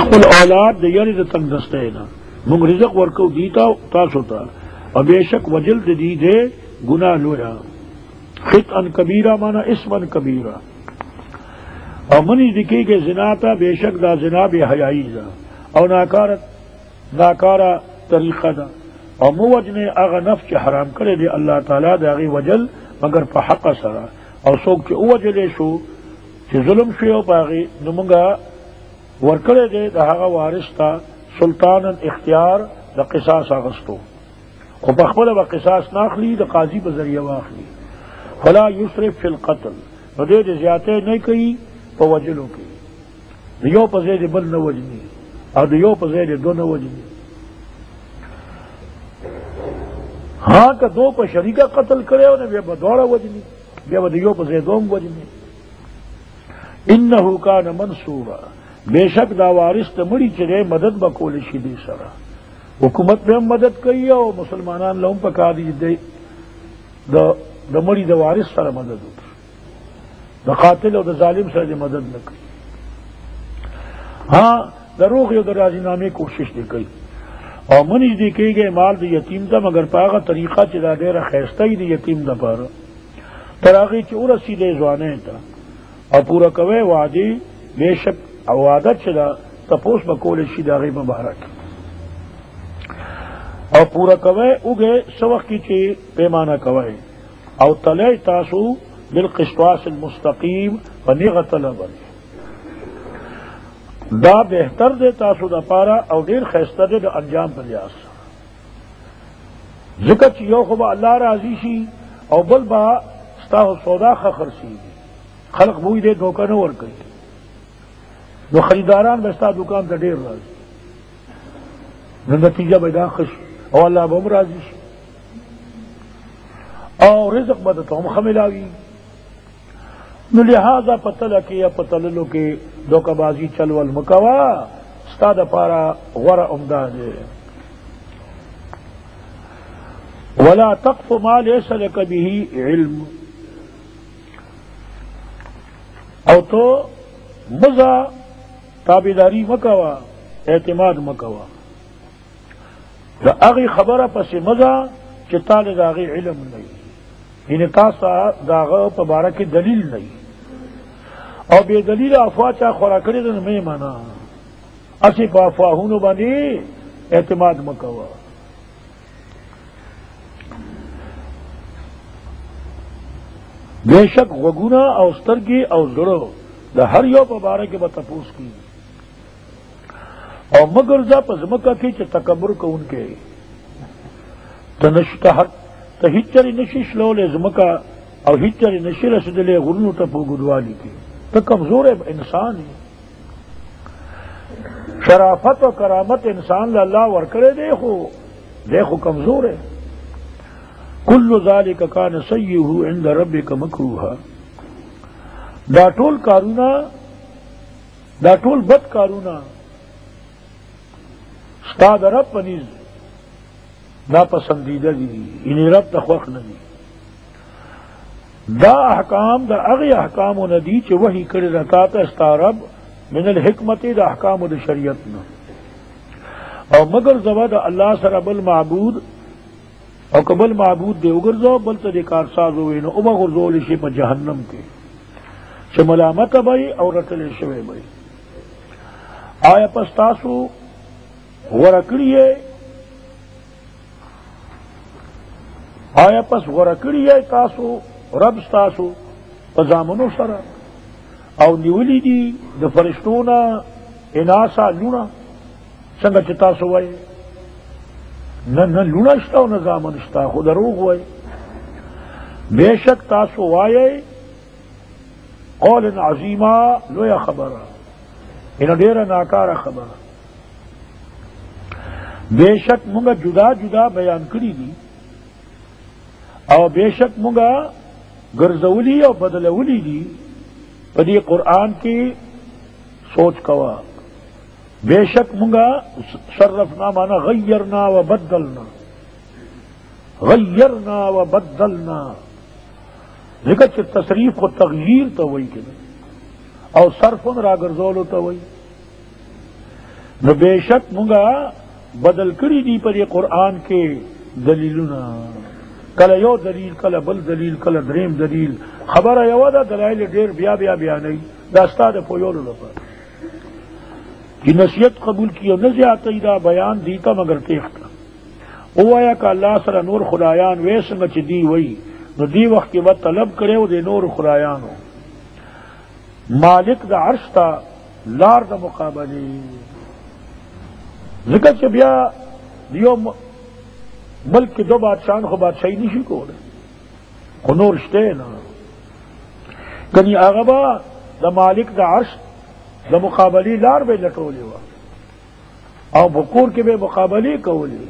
خپل اولاد د یری د تنگ دسته نه مونږ رزق ورکو دیتا تاسو ته او بیشک وجل د دی دے گناہ لویا خطئا کبیرہ مانا اسما کبیرہ او منی دکی کے زنا تا بیشک دا زنا بے حیائی دا او ناکارا طریقہ دا او موجنے اغا نفس چی حرام کرے دے اللہ تعالیٰ دا اغی وجل مگر پا حق سرا او سوک چی اوجلے شو چی ظلم شو پاغی نمونگا ورکرے دے دا اغا وارث تا سلطانا اختیار دا قصاص آغستو او پخبل با قصاص ناخلی دا قاضی بذریعہ واخلی فلا یسرف فی القتل نو دے دے زیادتے نہیں کئی پا وجلو کی دیو پا زید بل نو وجنی او دیو پا زید دو نو وجنی ہاں کہ دو پا شریکہ قتل کرے ہونے بے بدوڑا وجنی بے دیو پا زیدوم وجنی انہو کان منصورا بے شک دا وارث تا مڑی چرے مدد بکول شدی سرا حکومت میں ہم مدد کئی او مسلمانان لهم پکا دی دے دا مڑی دا وارث سر مدد ہوتا دا قاتل او دا ظالم سر دی مدد نہ کئی ہاں دا روغ او دا رازی نامی کوشش دی کئی او منی دی کئی گئے مال دی یتیم دا مگر پاگا طریقہ چی دا دیر خیستہ ہی دی یتیم دا پارا تراغی چی او رسی دے زوانے تا او پورا کوئے وعدی بے شک وعدت چی دا تپوس بکول شی دا غیب مبارک او پورا کوئے اگے سوق کی چی پیمانہ کوئے او تلے تاسو بالقسطاس المستقیم ونغت لبن دا بہتر دے تاسو دا پارا او دیر خیستہ دے دا انجام پر لیاس ذکر چی یو خوبا اللہ راضی شی او بل با ستاہو سودا خرسی خلق بوئی دے دھوکہ نور کئی نو خریداران بستا دکان تا دیر راضی نو نتیجہ بیدا خش او اللہ بہم راضی شی او رزق بدتا ہم خملاوی نو لہذا پتل کے یا پتللو کے دوکہ بازی چلول مکوا استاد پارا غور امداد ولا تقف ما ليس لك به علم او تو مزا تابیداری مکوا اعتماد مکوا دا اغی خبر پس مزا چتال دا اغی علم نہیں یعنی تاسا داغا پبارک دلیل نہیں او بے دلیل افواہ چاہ خورا کری دن میں مانا اسی پا افواہونو بانی اعتماد مکوا بے شک غگونا او سترگی او زڑو دا ہر یو پبارک بتپوس کی او مگر زا پزمکا کی چا تکبر کو ان کے تا ہچری نشش لو لے زمکا او ہچری نشی رسدلے غرنو تا پو گدوالی کی تو کمزور انسان ہے شرافت و کرامت انسان اللہ ورکرے دیکھو کمزور ہے کل ذالک کان سیئہ عند ربک مکروہا دا ٹول کارونا دا ٹول بد کارونا استاد رب پنیز نا پسندیدہ دی انہی رب تخوخ ندی دا احکام دا اغی احکام و ندی چی وحی کر رکا تا استا رب من الحکمت دا احکام و دا شریعتنا او مگر زوا دا اللہ سر بل معبود او کبل معبود دے اگر زو بل تا دے کارساز ہوئے نو او مگر زول شی پا جہنم کے چی ملامت بائی او رتل شوے بائی آیا پس تاسو ورکڑیے آیا پس ورکڑیے تاسو رب ستاسو پزامنو سرا او نیولی دی د فرشتونا اناسا لونا سنگا چتاسو وائے نہ لونا شتا و نہ زامن شتا خود روغ وائے بے شک تاسو وائے قول عظیمہ لویا خبرہ ان دیر ناکارا خبرہ بے شک منگا جدا جدا بیان کری دی او بے شک منگا گرزولی او بدلولی دی پدی قرآن کی سوچ کوا بے شک منگا صرفنا مانا غیرنا و بدلنا غیرنا و بدلنا ذکر چھ تصریف کو تغییر تو وہی کہ او صرفن را گرزولو تو وہی نو بے شک منگا بدل کری دی پر یہ قرآن کے دلیلنا کل یو دلیل کل بل دلیل کل دریم دلیل خبر یو دا دلائل دیر بیا بیا بیا نہیں داستا دا پویولو لپا یہ نصیحت قبول کی اور نزیاتی دا بیان دیتا مگر تیختا او آیا کہ اللہ سر نور خدایان ویسنگا چی دی وی نو دی وقت کے بعد طلب کرے او دے نور خدایانو مالک دا عرش تا لار دا مقابلی ذکر چی بیا دیو ملک کے دو بادشاہن خو بادشاہی نہیں شکو دے خو نور شتے نا کنی آغبا دا مالک دا عرش دا مقابلی لار بے لٹولی وا او بکور کے بے مقابلی کولی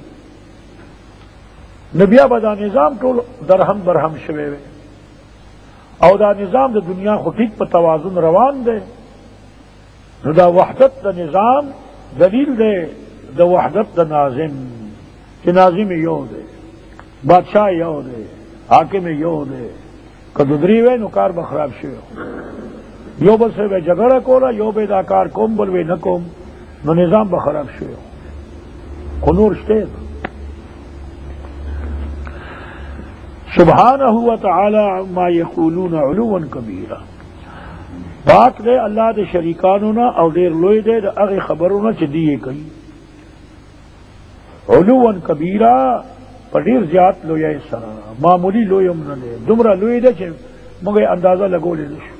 نبیا با نظام ٹول درہم برہم شوے وے او دا نظام دا دنیا خطیق پا توازن روان دے نو دا وحدت دا نظام دلیل دے دا وحدت دا ناظم کہ ناظم یو دے بادشاہ یو دے حاکم you they کدری way know car بخراب شوے you بل سے بے جگڑا کولا یو بے دا کار کوم بل وے نکوم نو نظام بخراب شوے خنور شتے سبحانہ و تعالی عما یقولون علوا کبیرا پاک دے اللہ دے شریکانونا او دیر لوی دے دا اغی خبرونا چی دیئے کئی علوا کبیرا پر دیر زیاد لوی سرا معمولی لوی امنا دے دمرا لوی دے چی مگے اندازہ لگو لے دے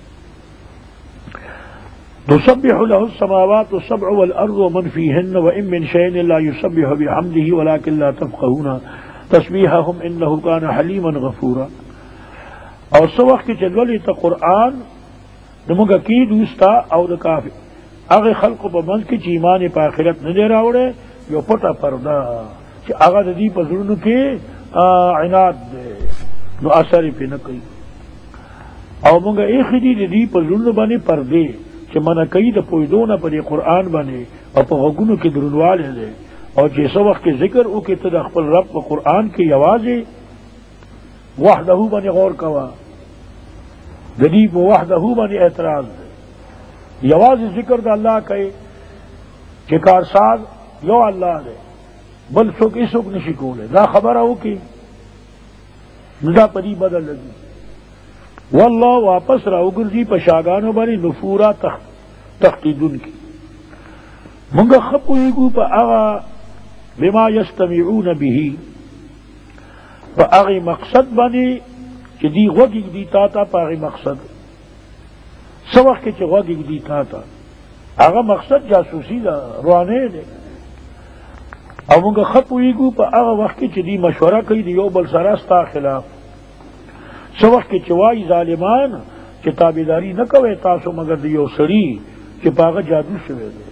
تسبح له السماوات السبع والارض ومن فيهن وان من شيء لا يسبح بحمده ولكن لا تفقهون تسبیحهم انه کان حلیما غفورا اور سو وقت کی چلولی تا قرآن نمگا کی دوستا او دا کافی اغی خلق پا منز کی چی ایمان پا آخرت ندے راوڑے یو پتا پردا چی اغا دا دی پا ظلنو کی عناد دے نو اثر پی نکی او منگا ایخی دی پا ظلنو بانی پردے چی منا کئی دا پویدونا پا دی قرآن بانی او پا غگونو کی درنوالے دے اور جیسا وقت کے ذکر او کے تد اخبر رب و قرآن کی آوازیں وحدہ بنی غور کوا غریب وحدہ بنی اعتراض دے یواز ذکر دا اللہ کہے کہ کارساز یو اللہ دے بل سوک اسوک نشکو لے دا خبر ہو کی ندا پری بدل لگی واللہ واپس راو گرزی پشاگانو بنی نفورا تختیدن کی منگا خپوئیگو پا آغا بما یستمعون به پا آغی مقصد بنی چی دی غوگی دی تا پا آغی مقصد سوق کے چی غوگی دی تا آغا مقصد جاسوسی دا روانے دے او منگا خپوئیگو پا آغا وقت چی دی مشورہ کئی دی یو بل سراستا خلاف سوق کے چوائی ظالمان چی تابداری نکوے تاسو مگر دیو سری چی پا آغا جادو شوے دے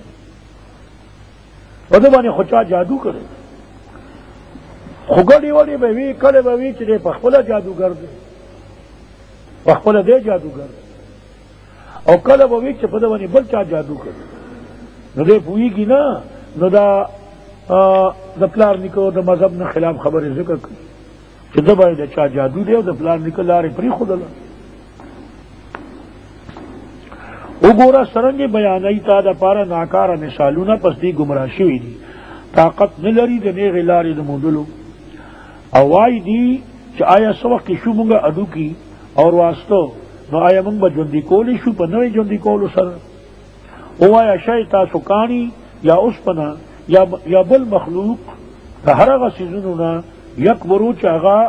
بدبانی خوچا جادو کرے خوگڑی وڑی بھوی کڑے بھوی چلے پخپلا جادوگر دے پخپلا دے جادوگر دے او کل بھوی چھ بدبانی بل چا جادو کرے نو دے پوئی گی نا نو دا پلار نکو دا مذہب نا خلاف خبر ذکر کر چھ دبائی دا چا جادو دے دا پلار نکو لارے پری خود اللہ او گورا سرنگ بیانائی تا دا پارا ناکارا مثالونا پس دی گمراہ شوی دی طاقت نلری دا نیغ لاری دا مدلو اوائی دی چا آیا سوق کی شو منگا ادو کی اور واسطو نو آیا منگ با جندی کولی شو پا نوی جندی کولو سر او آیا شای تاسو کانی یا اس پنا یا بل مخلوق تا ہرغا سیزنونا یک برو چاگا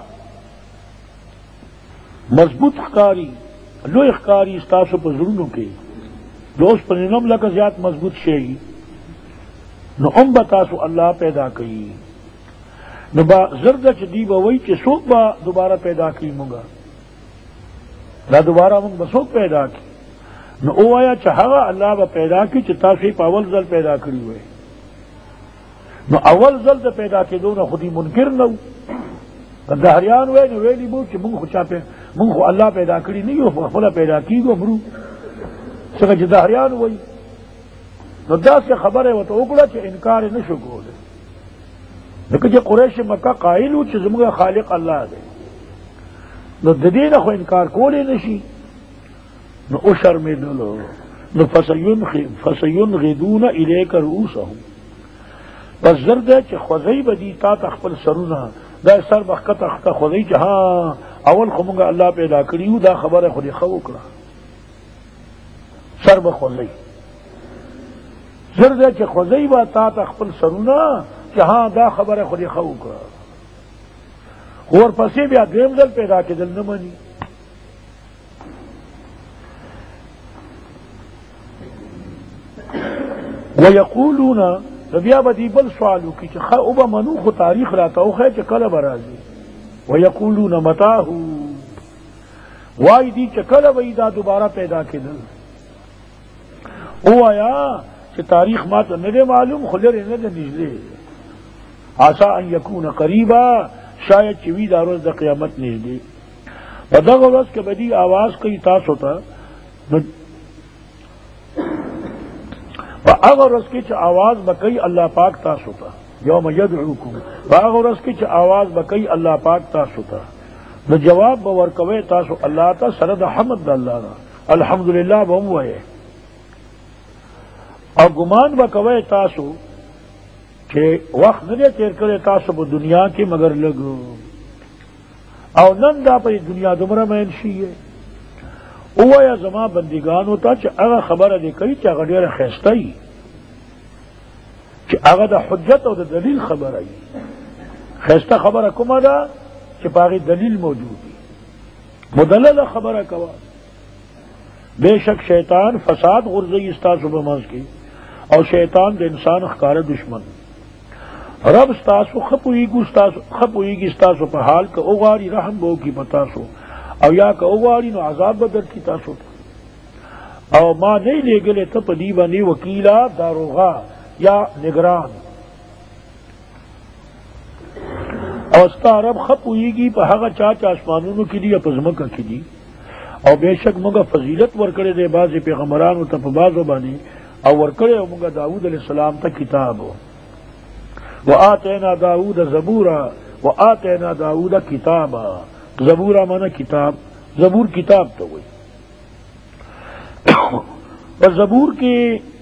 مضبوط خکاری لو اخکاری استاسو پا ظلمو کے دوست پر نم لکا زیاد مضبوط شئی نو ام بتاسو اللہ پیدا کی نو با زرد چ دی با وی چ سوک با دوبارہ پیدا کی منگا لا دوبارہ منگ با سوک پیدا کی نو او آیا چہاگا اللہ با پیدا کی چ تاسی پا اول زل پیدا کری ہوئے نو اول زل دا پیدا کی دو نا خودی منکر نو دہریان ہوئے نو ویلی بو چ منگ خو اللہ پیدا کری نہیں ہو خلا پیدا کی گو مرو سکا چی دہریان ہوئی نو دا سے خبر ہے وہ تو اکڑا چی انکار نشو کو دے لیکن چی قریش مکہ قائل ہو چی زمگا خالق اللہ دے نو ددین خو انکار کولی نشی نو او شرمی دلو فسینغضون الیک رؤوسهم پس زرد ہے چې خوځي بدی تا خپل سرونه دا سر بخت اخته خوځي چې ها اول خو موږ الله پیدا کړیو دا خبره خو دې خو وکړه سر بخوځي زرد ہے چې خوځي با تا خپل سرونه چې ها دا خبره خو دې خو وکړه اور پسې بیا دویم ځل پیدا کېدل نه مني ويقولون بیا بدی بل سوالو کی چې او به منو خو تاریخ راته او چې کله به راځي ويقولون متاه وای دی چې کله به دا دوباره پیدا کېدل او آیا چې تاریخ ما ته نه معلوم خو لري نه نږدې عسى ان يكون قريبا شاید چې وی دا ورځ د قیامت نږدې په دغه ورځ کې بدی आवाज کوي تاسو ته اگر اس کی آواز بکئی اللہ پاک تاسو تا یوم یدعوکم اگر اس کی آواز بکئی اللہ پاک تاسو تا نو جواب بورکوے تاسو اللہ تا سرد حمد اللہ نا الحمدللہ بموئے اور گمان بکوے تاسو کہ وقت نہ تیر کرے تاسو په دنیا کی مگر لگو او نن دا په دنیا دمرا منشی ہے او یا زما بندگانو ته چې هغه خبره دې کوي چې هغه ډیره خسته وي چې هغه د حجت او د دلیل خبره وي خسته خبره کومه ده چې په هغې دلیل موجود وي مدلله خبره کوه بېشک شیطان فساد غورځوي ستاسو په منځ کې او شیطان د انسان ښکاره دشمن رب ستاسو ښه پوهېږي ستاسو په حال که وغواړي رحم به وکړي په تاسو او یا که وغواړي نو عذاب بدر کی تاسو ته او ما نه لېږلې ته په دې باندې وکیلا داروغه یا نگران او ستا رب ښه پوهېږي په هغه چا چې اسمانونو کې دي یا په ځمکه کې دي او بېشک موږ فضیلت ورکړی دی بعضې پیغمبرانو ته په بعضو باندې او ورکړی او موږ داود علیه السلام ته کتاب وآتینا داود زبورا وآتینا داود کتابا زبورا مانا کتاب زبور کتاب تو ہوئی اور زبور کے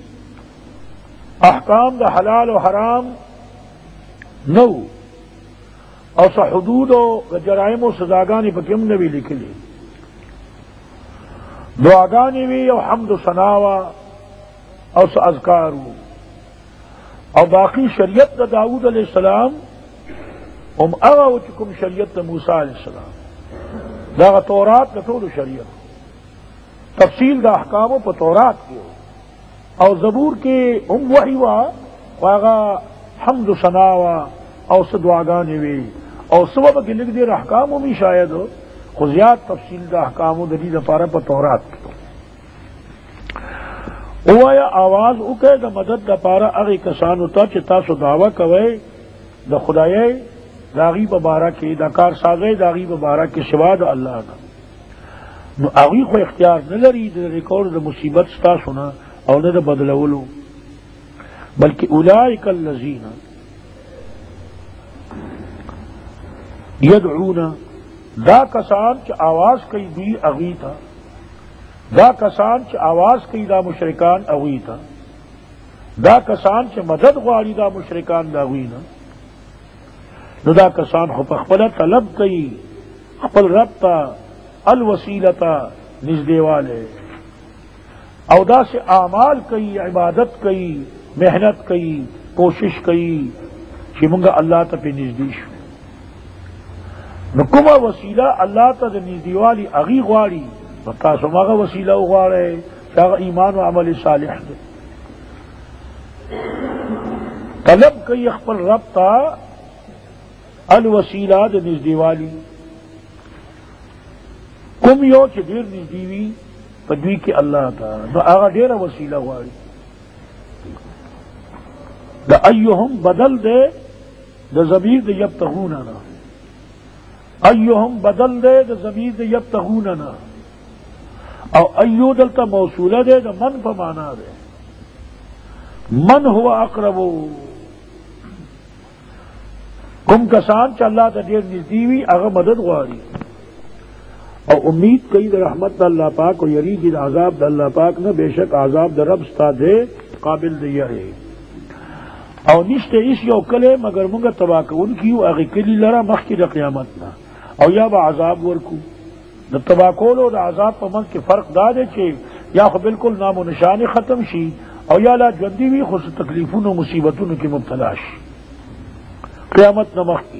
احکام دا حلال و حرام نو اور سا حدود و جرائم و سزاگانی پا کم نبی لکھلی دعاگانی وی او حمد و ثناوا او سا اذکارو اور باقی شریعت دا داود علیہ السلام ام اغا و چکم شریعت دا موسیٰ علیہ السلام دا تورات کا ټول شریعت تفصیل دا احکاموں پر تورات کی او زبور کے ام وحی وا واغا حمد و ثنا وا او دعاګانې وی او سبب کې لګ دې احکامو می شاید خو زیات تفصیل دا احکامو د دې لپاره په تورات کې او یا आवाज وکړه د مدد لپاره هغه کسانو ته چې تاسو دعوه کوئ د خدای داغی ببارہ کے دا کار سازے داغی ببارہ کے سوا دا اللہ نا نو اغی خو اختیار نہ لري د ریکارډ د مصیبت ستا سنا او نه د بدلولو بلکې اولئک الذین یدعون دا کسان چې आवाज کوي دی اغی تا دا کسان چې आवाज کوي دا مشرکان اغی تا دا کسان چې مدد غواړي دا مشرکان دا اغی نه نو دا کسان خو خپل طلب کوي خپل رب ته الوسیلتا نږدې والے او دا سے اعمال کوي عبادت کوي محنت کوي کوشش کوي چې موږ الله ته په نږدې شو نو کومه وسیله الله ته د نږدې والی اغي غواړي نو تاسو هغه وسیله وغواړئ چې هغه ایمان او عمل صالح دی طلب کوي خپل رب ته الوسیلہ د نږدې والی کوم یو چې ډېر نږدې وي په دوی کې الله ته نو هغه ډېره وسیله غواړي د ایهم بدل دی د ضمیر د یبتغون نه ایهم بدل دی د ضمیر د یبتغون نه او ایو دلته موصوله دی د من په معنا دی من هو اقرب کوم کسان چې الله ته ډېر نږدې وي هغه مدد غواړي اور امید کئی در رحمت دا اللہ پاک اور یرید عذاب دا اللہ پاک نہ بے شک عذاب دا رب ستا دے قابل دے رہے اور نشتے اس یو کلے مگر منگا تباہ ان کی اگی کلی لرا مخ کی دا قیامت نہ اور یا با عذاب ورکو دا تباہ کولو دا عذاب پا منگ کے فرق دا دے چھے یا خو بالکل نام و نشان ختم شی اور یا لا جوندی بھی خود تکلیفون و مصیبتون کی مبتلا شی قیامت نمخ کی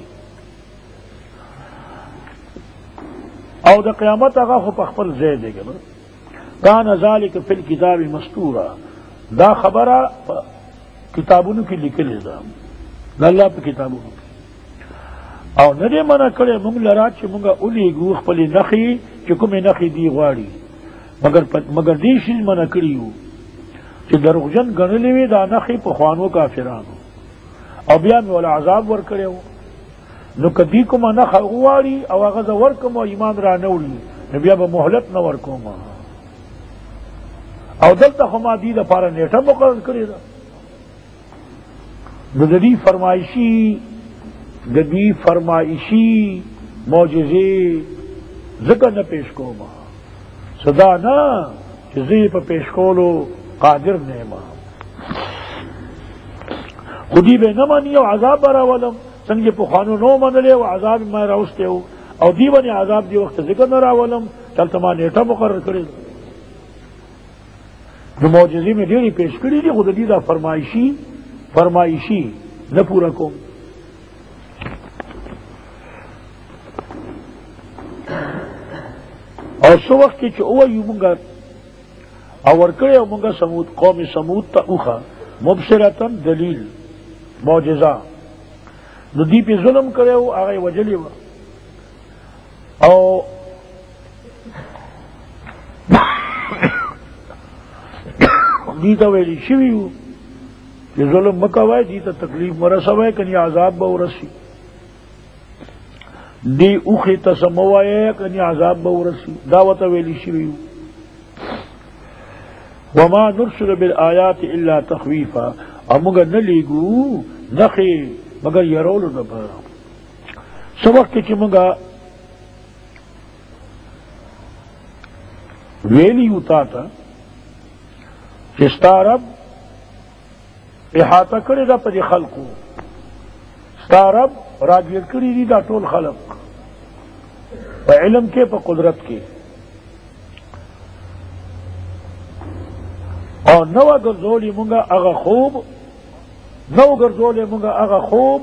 او دا قیامت آغا خو پخپل زید دے گا کان ذالک فی الکتاب مستورا دا خبرہ کتابونو کی لکلے دا اللہ پہ کتابونو کی او ندے منع کرے منگ لرا چھ منگا اولی گو خپلی نخی چھ کمی نخی دی غواری مگر دی شیز منع کریو چھ دروغجن گنلوی دا نخی پخوانو کافرانو او بیا میں والا عذاب ور کرے ہو نو کدی کو ما نخ غواری او غز ورکم او ایمان را نوڑی نو بیا با محلت نہ ورکم او دلتا خما دی دا پارا نیٹا مقرر کرے دا ددی فرمائشی معجزے ذکر نہ پیش کو ما صدا نا چیزیں پہ پیش کولو قادر نعمہ خودی بے نہ مانی او عذاب برا ولم سنگ پخوانو نو من لے و عذاب میں راوستے ہو او دیوانی عذاب دی وقت ذکر نہ راولم چل تما نیٹا مقرر کرے جو معجزے میں دیری پیش کری دی خود دیدہ فرمائشی نہ پورا کو اور سو وقت کی چو یو منگا اور کرے منگا سمود قوم سمود تا اوخا مبصرتن دلیل معجزہ ندی پہ ظلم کرے ہو آگے وجلی ہوا او دیتا ویلی شوی ہو کہ ظلم مکوائے دیتا تکلیف مرسوائے کنی عذاب با ورسی دی اوخی تسموائے کنی عذاب با ورسی دعوت ویلی شوی ہو وما نرسل بالآیات الا تخویفا امگا نلیگو نخی مگر یرولو دبارا سبق کے چمگا ویلی ہوتا تھا ستارب احاطہ کرے دا پدی خلقو ستارب راگیر کری دی دا طول خلق پا علم کے پا قدرت کے اور نو گرزولی منگا اغا خوب نو گرزولی منگا اغا خوب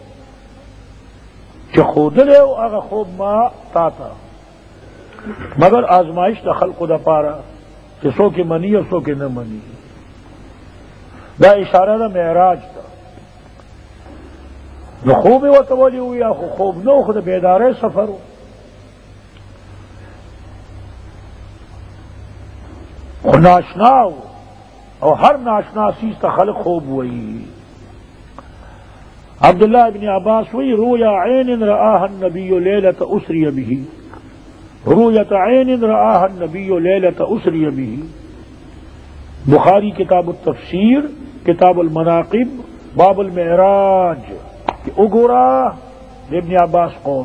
چھ خودلے و اغا خوب ما تاتا مگر آزمائش دا خلق دا پارا کہ سو کے منی اور سو کے نہ منی دا اشارہ دا معراج دا نو خوب و تولی ہوئی یا خوب نو خود بیدار سفر ہو ناشنا ہو اور ہر ناشنا چیز تا خلق خوب ہوئی عبداللہ ابن عباس ہوئی رویا عین رآها النبی لیلۃ اسری بہ رؤیت عین رآها النبی لیلۃ اسری بہ بخاری کتاب التفسیر کتاب المناقب باب المعراج اگورا ابن عباس قول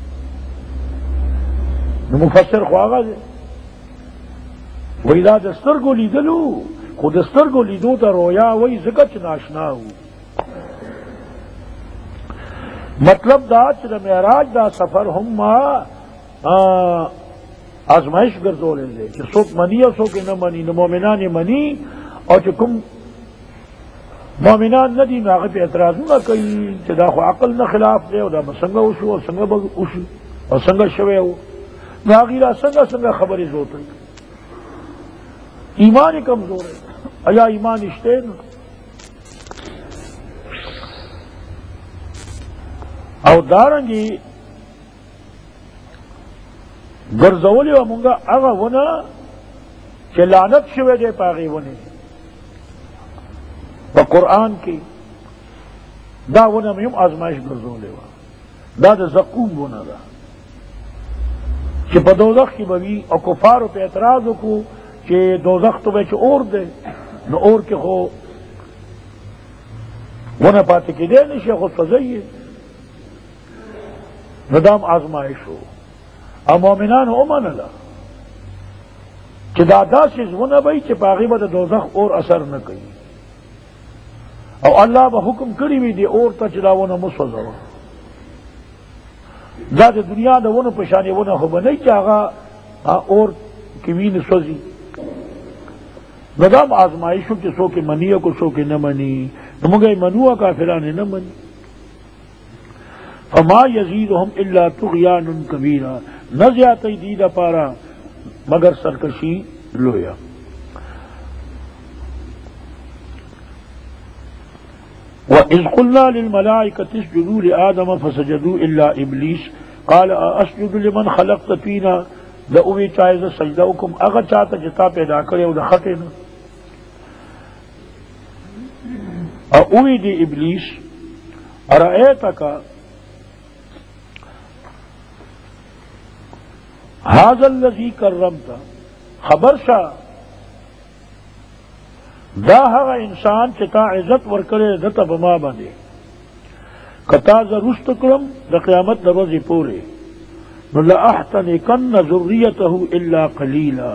مفسر خواغا دے وہی دا دستر کو لیدلو خود دستر کو لیدو تا رویا وہی زکچ ناشنا ہو مطلب دا چل معراج دا سفر ہم آزمائش گردو لے لے کہ سوک منی اور سوک نہ منی نہ مومنان منی اور چکم مومنان نہ دی ناغ پہ اعتراض نہ کئی دا خو عقل نہ خلاف دے اور دا مسنگا اوشو اور سنگا اوشو اور سنگا شوے ہو ناغیرہ سنگا خبری زوت ہے ایمان کمزور ہے ایا ایمان اشتے نا او دارنگی گرزولی و منگا اغا ونا چه لعنت شوے دے پاغی ونے و قرآن کی دا ونا میم آزمائش گرزولی و دا زقوم ونا دا چه پا دوزخ کی بوی او کفارو پہ اعتراضو کو چه دوزخ تو بے چه اور دے نو اور کے خو ونا پاتے کی دے نشے خود فضائی ندام آزمائش ہو او مومنان اومن اللہ چې دا داسې زونه به چې په هغې به د دوزخ اور اثر نه کوي او الله به حکم کړی وي دې اور ته چې دا ونه مه سوځوه. دا د دنیا د ونو په شانې ونه خو به نه چې هغه اور کې وینې سوځي. نو دا آزمائش شو چې څوک یې مني او څوک یې نه مني. نو موږ یې منو او کافران یې نه مني. فما یزیدهم الا طغیانا کبیرا، نہ زیادتی دی دپارا مگر سرکشی لویا. وَإِذْ قُلْنَا لِلْمَلَائِكَةِ اسْجُدُوا لِآدَمَ فَسَجَدُوا إِلَّا إِبْلِيسَ قَالَ أَأَسْجُدُ لِمَنْ خَلَقْتَ طِينًا، دا اوی چاہے دا سجدہ حکم اگر چاہتا جتا پیدا کرے او دا خطے نا. اور اوی دی ابلیس ارائیتک هذا الذی کرمتا، خبر شا دا هغه انسان چې تا عزت ورکړې دته په ما باندې کتا زرست کړم د قیامت د ورځې پورې نو لأحتنکن ذریته الا قلیلا،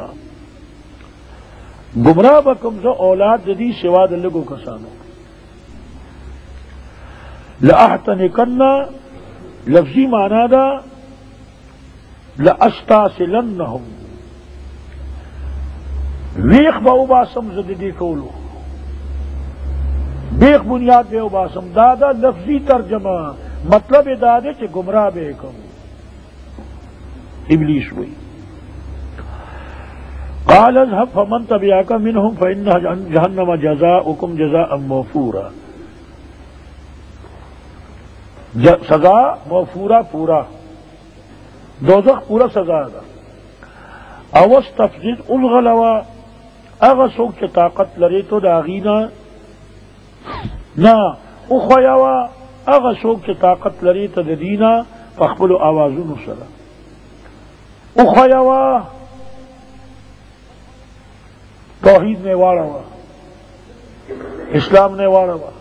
گمراہ بکم زه اولاد دی سوا د لګو کسانو. لأحتنکن لفظی معنی دا لأستاسلنهم، ویخ با اوباسم زددی کولو، بیخ بنیاد بے اوباسم. دادا لفظی ترجمہ مطلب دادے چے گمراہ بے کم. ابلیس ہوئی قال اذهب فمن تبعك منهم فإن جهنم جزاؤكم جزاء موفورا، سزا موفورا پورا، دوزخ پورا سزا دا. اوستفزد الغلوا، اغا سوک چه طاقت لرے تو دا غینا نا اخویوا، اغا سوک چه طاقت لرے تو دا دینا فاخبلو آوازون سرا اخویوا، توحید نے وارا ہوا، اسلام نے وارا ہوا.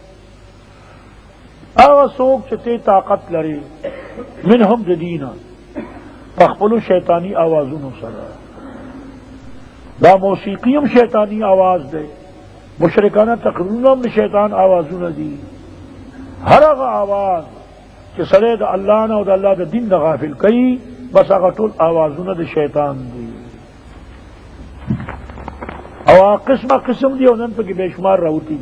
اغا سوک چه تے طاقت لرے منہم جدینا فاخبلو شیطانی آوازون سرا. دا موسیقیم شیطانی آواز دے، مشرکانہ تقریروں میں شیطان آوازوں دی. ہر اغا آواز کہ سرے دا اللہ نا دا اللہ دا دین دا غافل کئی بس اغا طول آوازوں دا شیطان دی. او قسم قسم دی انہوں پہ بے شمار رہوتی.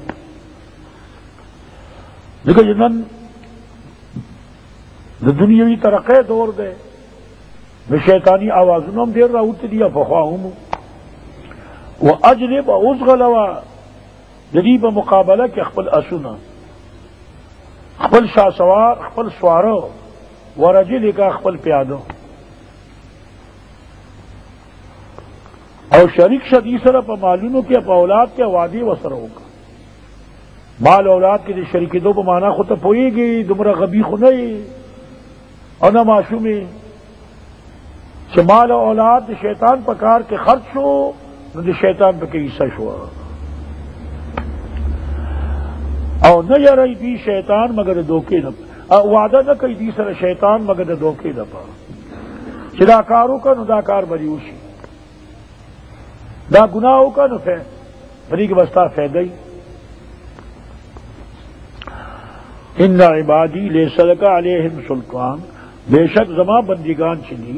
لیکن جنہوں دا دنیاوی ترقی دور دے میں شیطانی آوازوں دیر رہوتی دیا فخواہوں وَأَجْلِبَ اُزْغَلَوَا، جدیب مقابلہ کے اخبل اسنا اخبل شاہ سوار اخبل سوارو ورجل کا اخبل پیادو. اور شریک شدی سر اپا معلوموں کے اپا اولاد کے وادی وسر ہوگا. مال اولاد کے شریک دو پا مانا خود پوئے گی دمرا غبی خنئی اور نہ معصومی کہ مال اولاد شیطان پکار کے خرچ ہو نہ شیطان پہ کئی سش ہوا اور نہ یا رہی دی شیطان مگر دھوکے نہ وعدہ نہ کئی دی سر شیطان مگر دھوکے نہ پا چداکاروں کا نداکار بریوشی دا گناہوں کا نفع بری کی بستا فیدئی. ان عبادی لیس لک علیہم سلطان، بے شک زما بندگان چلی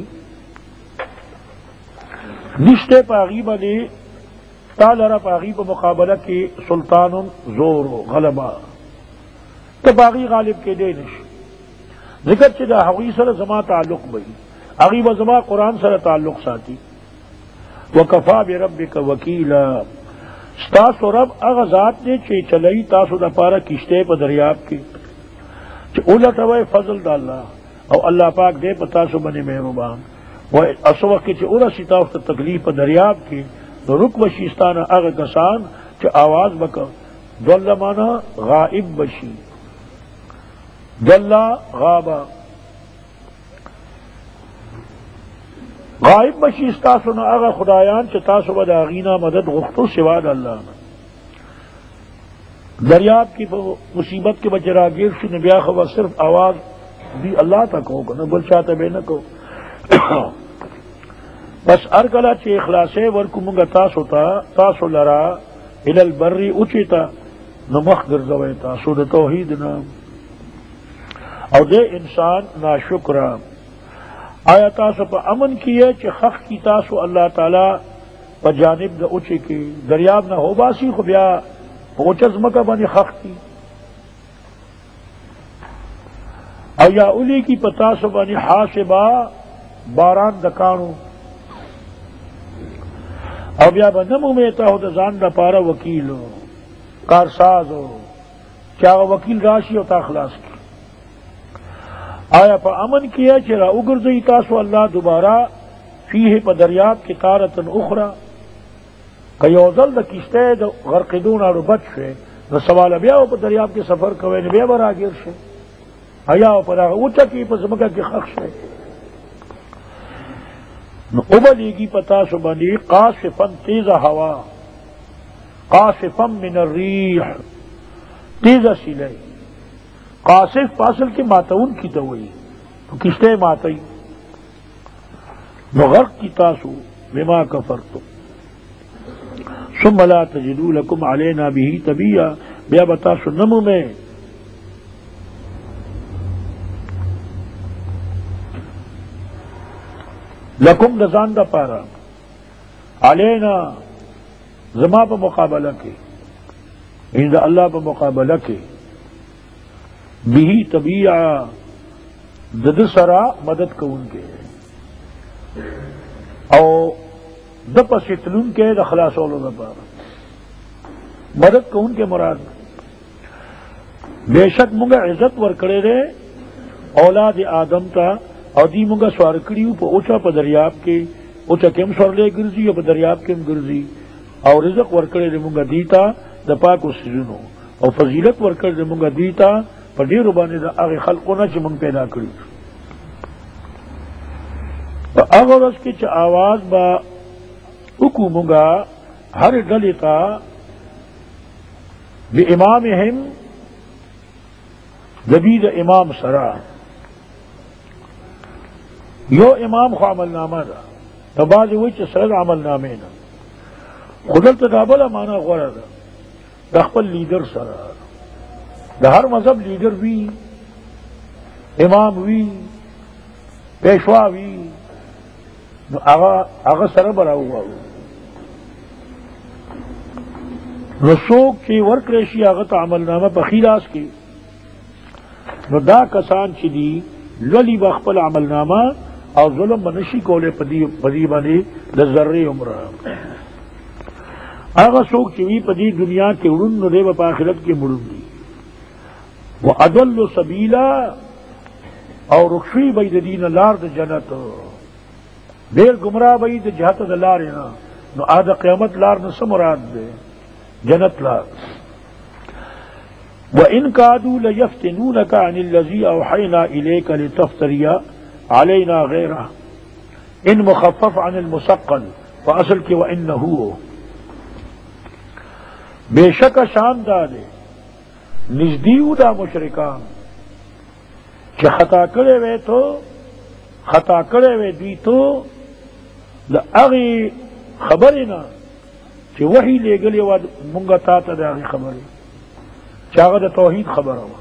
نشتے پاغیب علی تالرا پاغیب مقابلہ کے سلطان زور و غلبہ تو باغی غالب کے دے نش ذکر چدا حقی سر زما تعلق بئی عغیب زما قرآن سر تعلق ساتھی. وکفا بربک وکیلا، ستاسو رب اغزات نے چے چلئی تاسو دا پارا کشتے پا دریاب کی چے اولت ہوئے فضل دا اللہ او اللہ پاک دے پا تاسو بنے مہربان. اسو وقت چے اولا ستا اس تکلیف پا دریاب کی تو رک بشیستانا اغ کسان چے آواز بکا دولہ مانا غائب بشی، دولہ غابا غائب بشی ستاسو نا اغا خدایان چے تاسو بدا غینا مدد غختو سواد اللہ نا. دریاب کی مصیبت کے بچے راگیر شو نبیا خوا صرف آواز بھی اللہ تک ہوگا نا بل چاہتا بے نہ کہو. بس ارکلا چی اخلاصے ورکو منگا تاسو لرا الى البری اچیتا نمخ گرزوی تاسو دا توحیدنا او دے انسان ناشکرا آیا تاسو پا امن کیے چی خخ کی تاسو اللہ تعالی پا جانب دا اچی کی دریاب نہ ہو باسی خو بیا پوچز مکا بنی خخ کی او یا اولی کی پا تاسو بنی حاسبا باران دکانو او بیا با نمو میتا ہو دا زان دا پارا وکیل ہو کارساز ہو چاہا وکیل راشی ہو تا خلاص کی آیا پا امن کیا چرا اگرزی تاسو اللہ دوبارہ فیہ پا دریاب کی تارتن اخرى کیوزل دا کشتے دا غرقدون آرو بچ شے دا سوال بیاو پا دریاب کی سفر کوئے بیا برا گر شے آیاو پا دا اوچا کی پا زمکہ کی خخ شے ابلیگی پتا سبنی قاصفا تیز ہوا قاصفا من الریح تیز سیلئی قاصف پاسل کے ماتون کی توئی تو کشتے ماتئی غرق کی تاسو بما کفرتم ثم لا تجدوا لكم علينا به تبيا بیا بتاسو نمو میں لکم رضان دا پارا علینا زما پا مقابلہ کے عند اللہ پا مقابلہ کے بھی طبیعہ دد سرا مدد کو ان کے او دپ ستلون کے دخلاص اولو دا پارا مدد کو ان کے مراد بے شک منگا عزت ورکڑے رے اولاد آدم تا او دی منگا سوار کریو پا اوچا پا دریاب کے اوچا کم سوار لے گرزی او پا دریاب کم گرزی او رزق ورکڑے دے منگا دیتا دا پاک و سجنو او فضیلت ورکڑے دے منگا دیتا پا دیر بانے دا آغی خلقونا چی منگ پیدا کری پا اگر اس کے چا آواز با اکو منگا ہر دلتا بی امامہم دبید امام سرا یو امام خو عمل نامہ دا تباز ہوئی چا سرد عمل نامے نا خودل تدابلا مانا غورا دا دخپل لیڈر سرا دا ہر مذہب لیڈر بھی امام بھی پیشوا بھی آغا سر برا ہوا رسوک چی ورک ریشی آغا تا عمل نامہ بخیلاس کی نو دا کسان چی دی لولی بخپل عمل نامہ اور ظلم بنشی کولے پدی بنی لذرے عمرہ آغا سوک چوی پدی دنیا کے اڑن نو دے با آخرت کے مڑن دی وہ عدل سبیلا اور رخشی بید دین لار دا جنت دیر گمراہ بید جہت دا لارنا نو آدھا قیامت لار نسا مراد دے جنت لار وَإِن كَادُوا لَيَفْتِنُونَكَ عَنِ الَّذِي أَوْحَيْنَا إِلَيْكَ لِتَفْتَرِيَ عَلَيْنَا غَيْرَهُ إِن مُخَفَّفْ عَنِ الْمُثَقَّلِ فَأَصْلُ كِ وَإِنَّهُ بے شک شان دادے نزدیو دا مشرکان کہ خطا کرے وے تو خطا کرے وے دی تو دا اغی خبرنا کہ وحی لے گلے ود منگا تاتا دا اغی خبری چاگا دا توحید خبر ہوا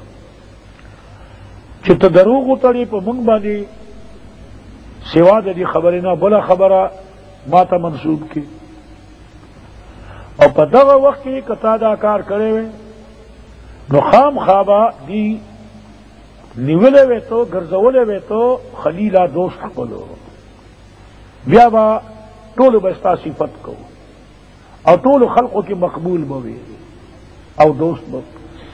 چھتا دروغ اتری پا منگ بانی سوا دا دی خبرنا بلا خبرہ ماتا منصوب کی اور پا دغا وقت کی کتا دا کار کرے وے نو خام خوابا دی نیولے وے تو گرزولے وے تو خلیلہ دوست کلو بیا با طول بستا صفت کو اور طول خلقوں کی مقبول بوے او دوست بو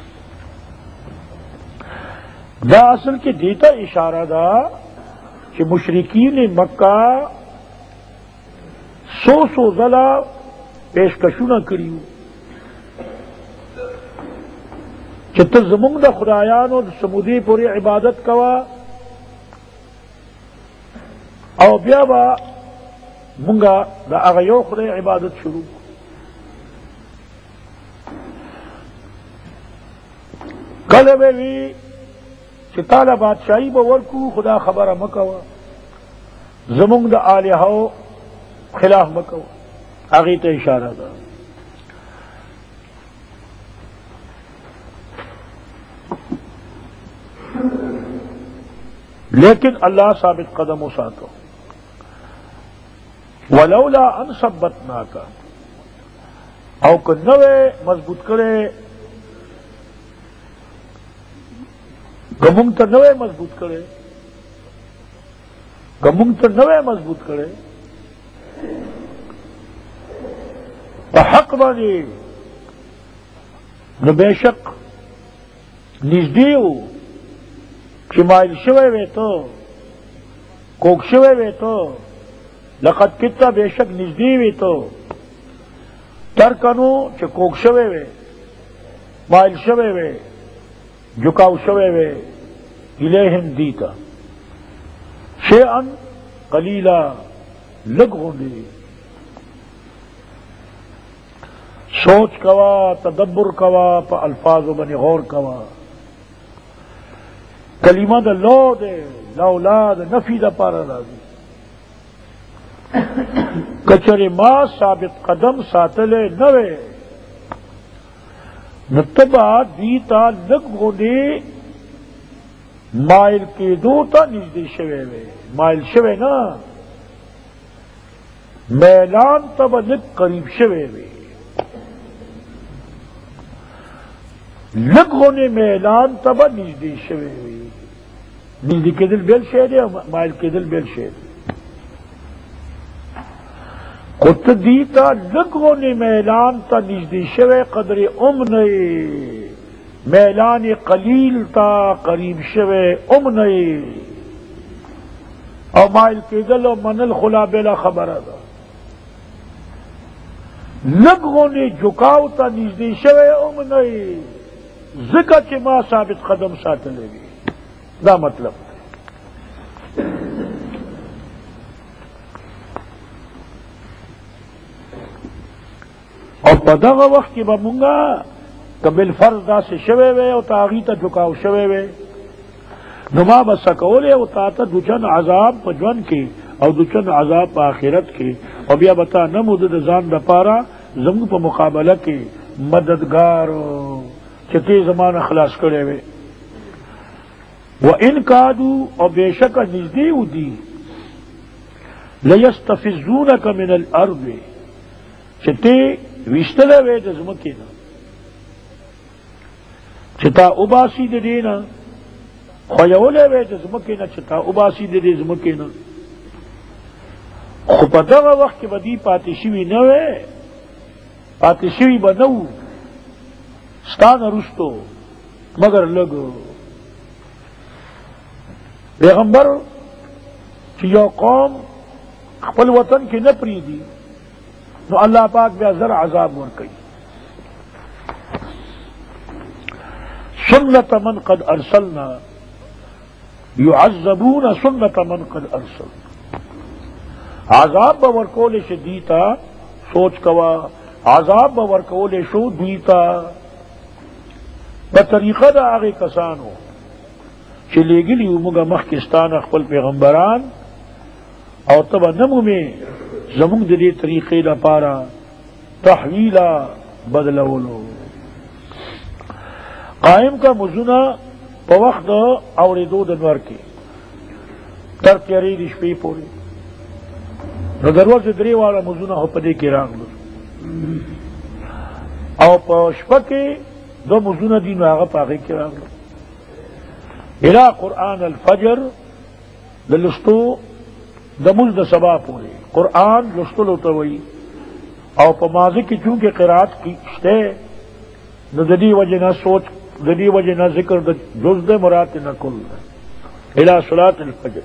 دا اصل کے دیتا اشارہ دا کہ مشرکین مکہ سو ضلع پیشکشو نہ کریو چت زمونگ دا خدایانو دا سمودی پوری عبادت کوا او بیا با مونگا دا اغیو خدای عبادت شروع کل بی چتالا بادشاہی با ورکو خدا خبر مکوا زمونږ د الہو خلاف مکو. هغې ته اشاره ده. لیکن اللہ ثابت قدم وساتو. ولولا ان ثبتناک، او که نوے مضبوط کرے، گمونگ تا نوے مضبوط کرے، گمونگ تا نوے مضبوط کرے، پا حق بانی نو بے شک نزدیو چی مائل شوے وے تو کوک شوے وے تو لقد کتا بے شک نزدی وے تو ترکنو چی کوک شوے وے مائل شوے وے جھکاو شوے وے الیہم دیتا شیئن قلیلا لگ ہوندی. سوچ کوا، تدبر کوا، پا الفاظ بنی غور کوا. کلمہ دا لو دے لولا دا نفی دا پارا راضی. کچر ما ثابت قدم ساتلے نوے نتبا دیتا لگ ہوندی مائل کے دو تا نزدی شوے وے. مائل شوے نا میلان تب لگ قریب شوے وے. لگ ہونے میلان تب نزدی شوے وے. نزدی کے دل بیل شہر ہے، مائل کے دل بیل شہر. خود دیتا لگ ہونے میلان تا نزدی شوے قدر امنئی. میلان قلیل تا قریب شوے امنئی. او مائل کے دل و منل خلا بیلا خبر دا. لگ ہونے جھکاو تا نزدی شوے امنئی. ذکر چی ما ثابت قدم ساتلے گی. دا مطلب اور پدغه وقت کی بمونگا کبل فرض دا سے شوے وے او تاغی تا جھکاو شوے وے نو ما بسکولے او تا تا دوچن عذاب پا جون کی او دوچن عذاب پا آخرت کی. او بیا بتا نمود دا زان دا پارا زمون پا مقابلہ کی مددگار چتی زمان خلاص کرے وے. وَإِن كَادُوا او بے شک نزدیو دی لَيَسْتَفِزُّونَكَ مِنَ الْأَرْضِ چتی ویشتلے وے دزمکینا چتا اباسی دے دینا خویولے وے دزمکینا چتا اباسی دے دزمکینا. خو پا دغا وقت کی بدی پاتشوی نوے پاتشوی بنو ستان رستو مگر لگو. پیغمبر چی یو قوم خپل وطن کی نپری دی نو اللہ پاک بیا ذر عذاب ورکی. سنت من قد ارسلنا يعذبون سنت من قد ارسلنا. عذاب بورکول شدیتا سوچ کوا عذاب بورکول شو دیتا بطریقہ دا آغی کسانو چلے گلی امگا مخکستان اخپل پیغمبران اور تبا نمو میں زمونگ دلی طریقے دا پارا تحویلا بدلولو. قائم کا مزنہ پا وقت اور دو دنور کی تر تیاری رشپی پوری نو دروز دری والا مزنہ ہو پدے کی رانگ لو او پا شپا کے دو مزنہ دینو آغا پاگے کی رانگ لو. الى قرآن الفجر دلستو دمز د سبا پورے قرآن لستلو توئی او پا ماضی کی چونکہ قرآت کی شتے نو ددی وجہ نہ سوچ ددی وجہ نہ ذکر جز دے مرات نہ کل الى صلاة الفجر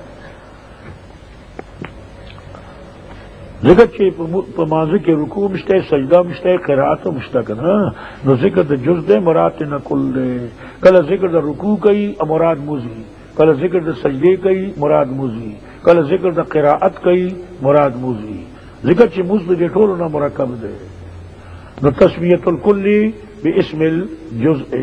ذکر چی پا ماضی کے رکوع مشتے سجدہ مشتے قرآت مشتے کنا نو ذکر دا جز دے مرات نہ کل دے. کل ذکر دا رکوع کئی مراد موزی، کل ذکر دا سجدے کئی مراد موزی، کل ذکر دا قراءت کئی مراد موزی. ذکر چی موز دے ٹھولو نا مرکب دے نو تسمیت الکلی بی اسم الجزء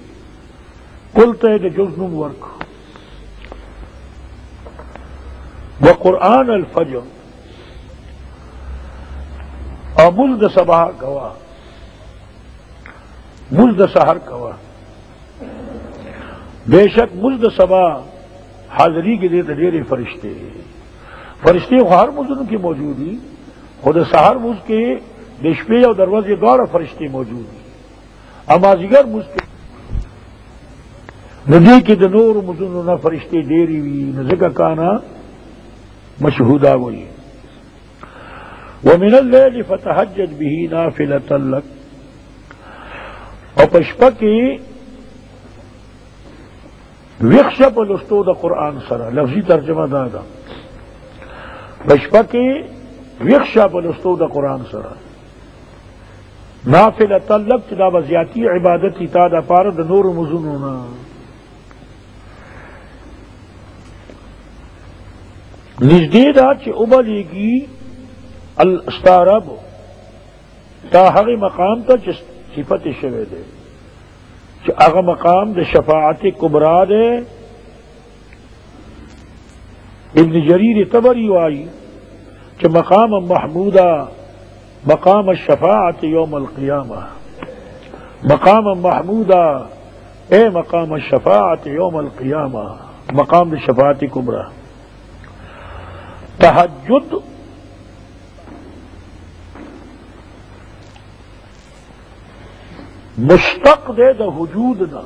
کل تے دے جز نم ورک. وقرآن الفجر اور مزد صبح گواہ، مزد سحر گواہ، بے شک مزد صبح حاضری کے دے دیر فرشتے، فرشتے ہر مزد کی موجودی، خود سحر مز کے دشپے اور دروازے دوارا فرشتے موجود ہیں، امازیگر مز کے ندی کی دنور مزن نہ فرشتے دیری ہوئی نہ ذکر کانا مشہودہ ہوئی. ومن اللیل فتہجد بہ نافلۃ لک، اور پشپا کی ویخشپ لستو دا قرآن سرا، لفظی ترجمہ دادا، پشپا کی ویخشپ لستو دا قرآن سرا نافلۃ لک، چدا بزیاتی عبادتی تا دا پار دا نور مزنونا. نزدې دا چې اوبلیږي الاستارب تا هغه مقام ته چې صفت شوی دی، چې هغه مقام د شفاعت کبرا دی. ابن جریر طبری وايي چې مقام محمودا مقام الشفاعت یوم القیامہ، مقام محمودا اے مقام الشفاعت یوم القیامہ، مقام د شفاعت کبرا. تہجد مشتق دے دا وجود نا،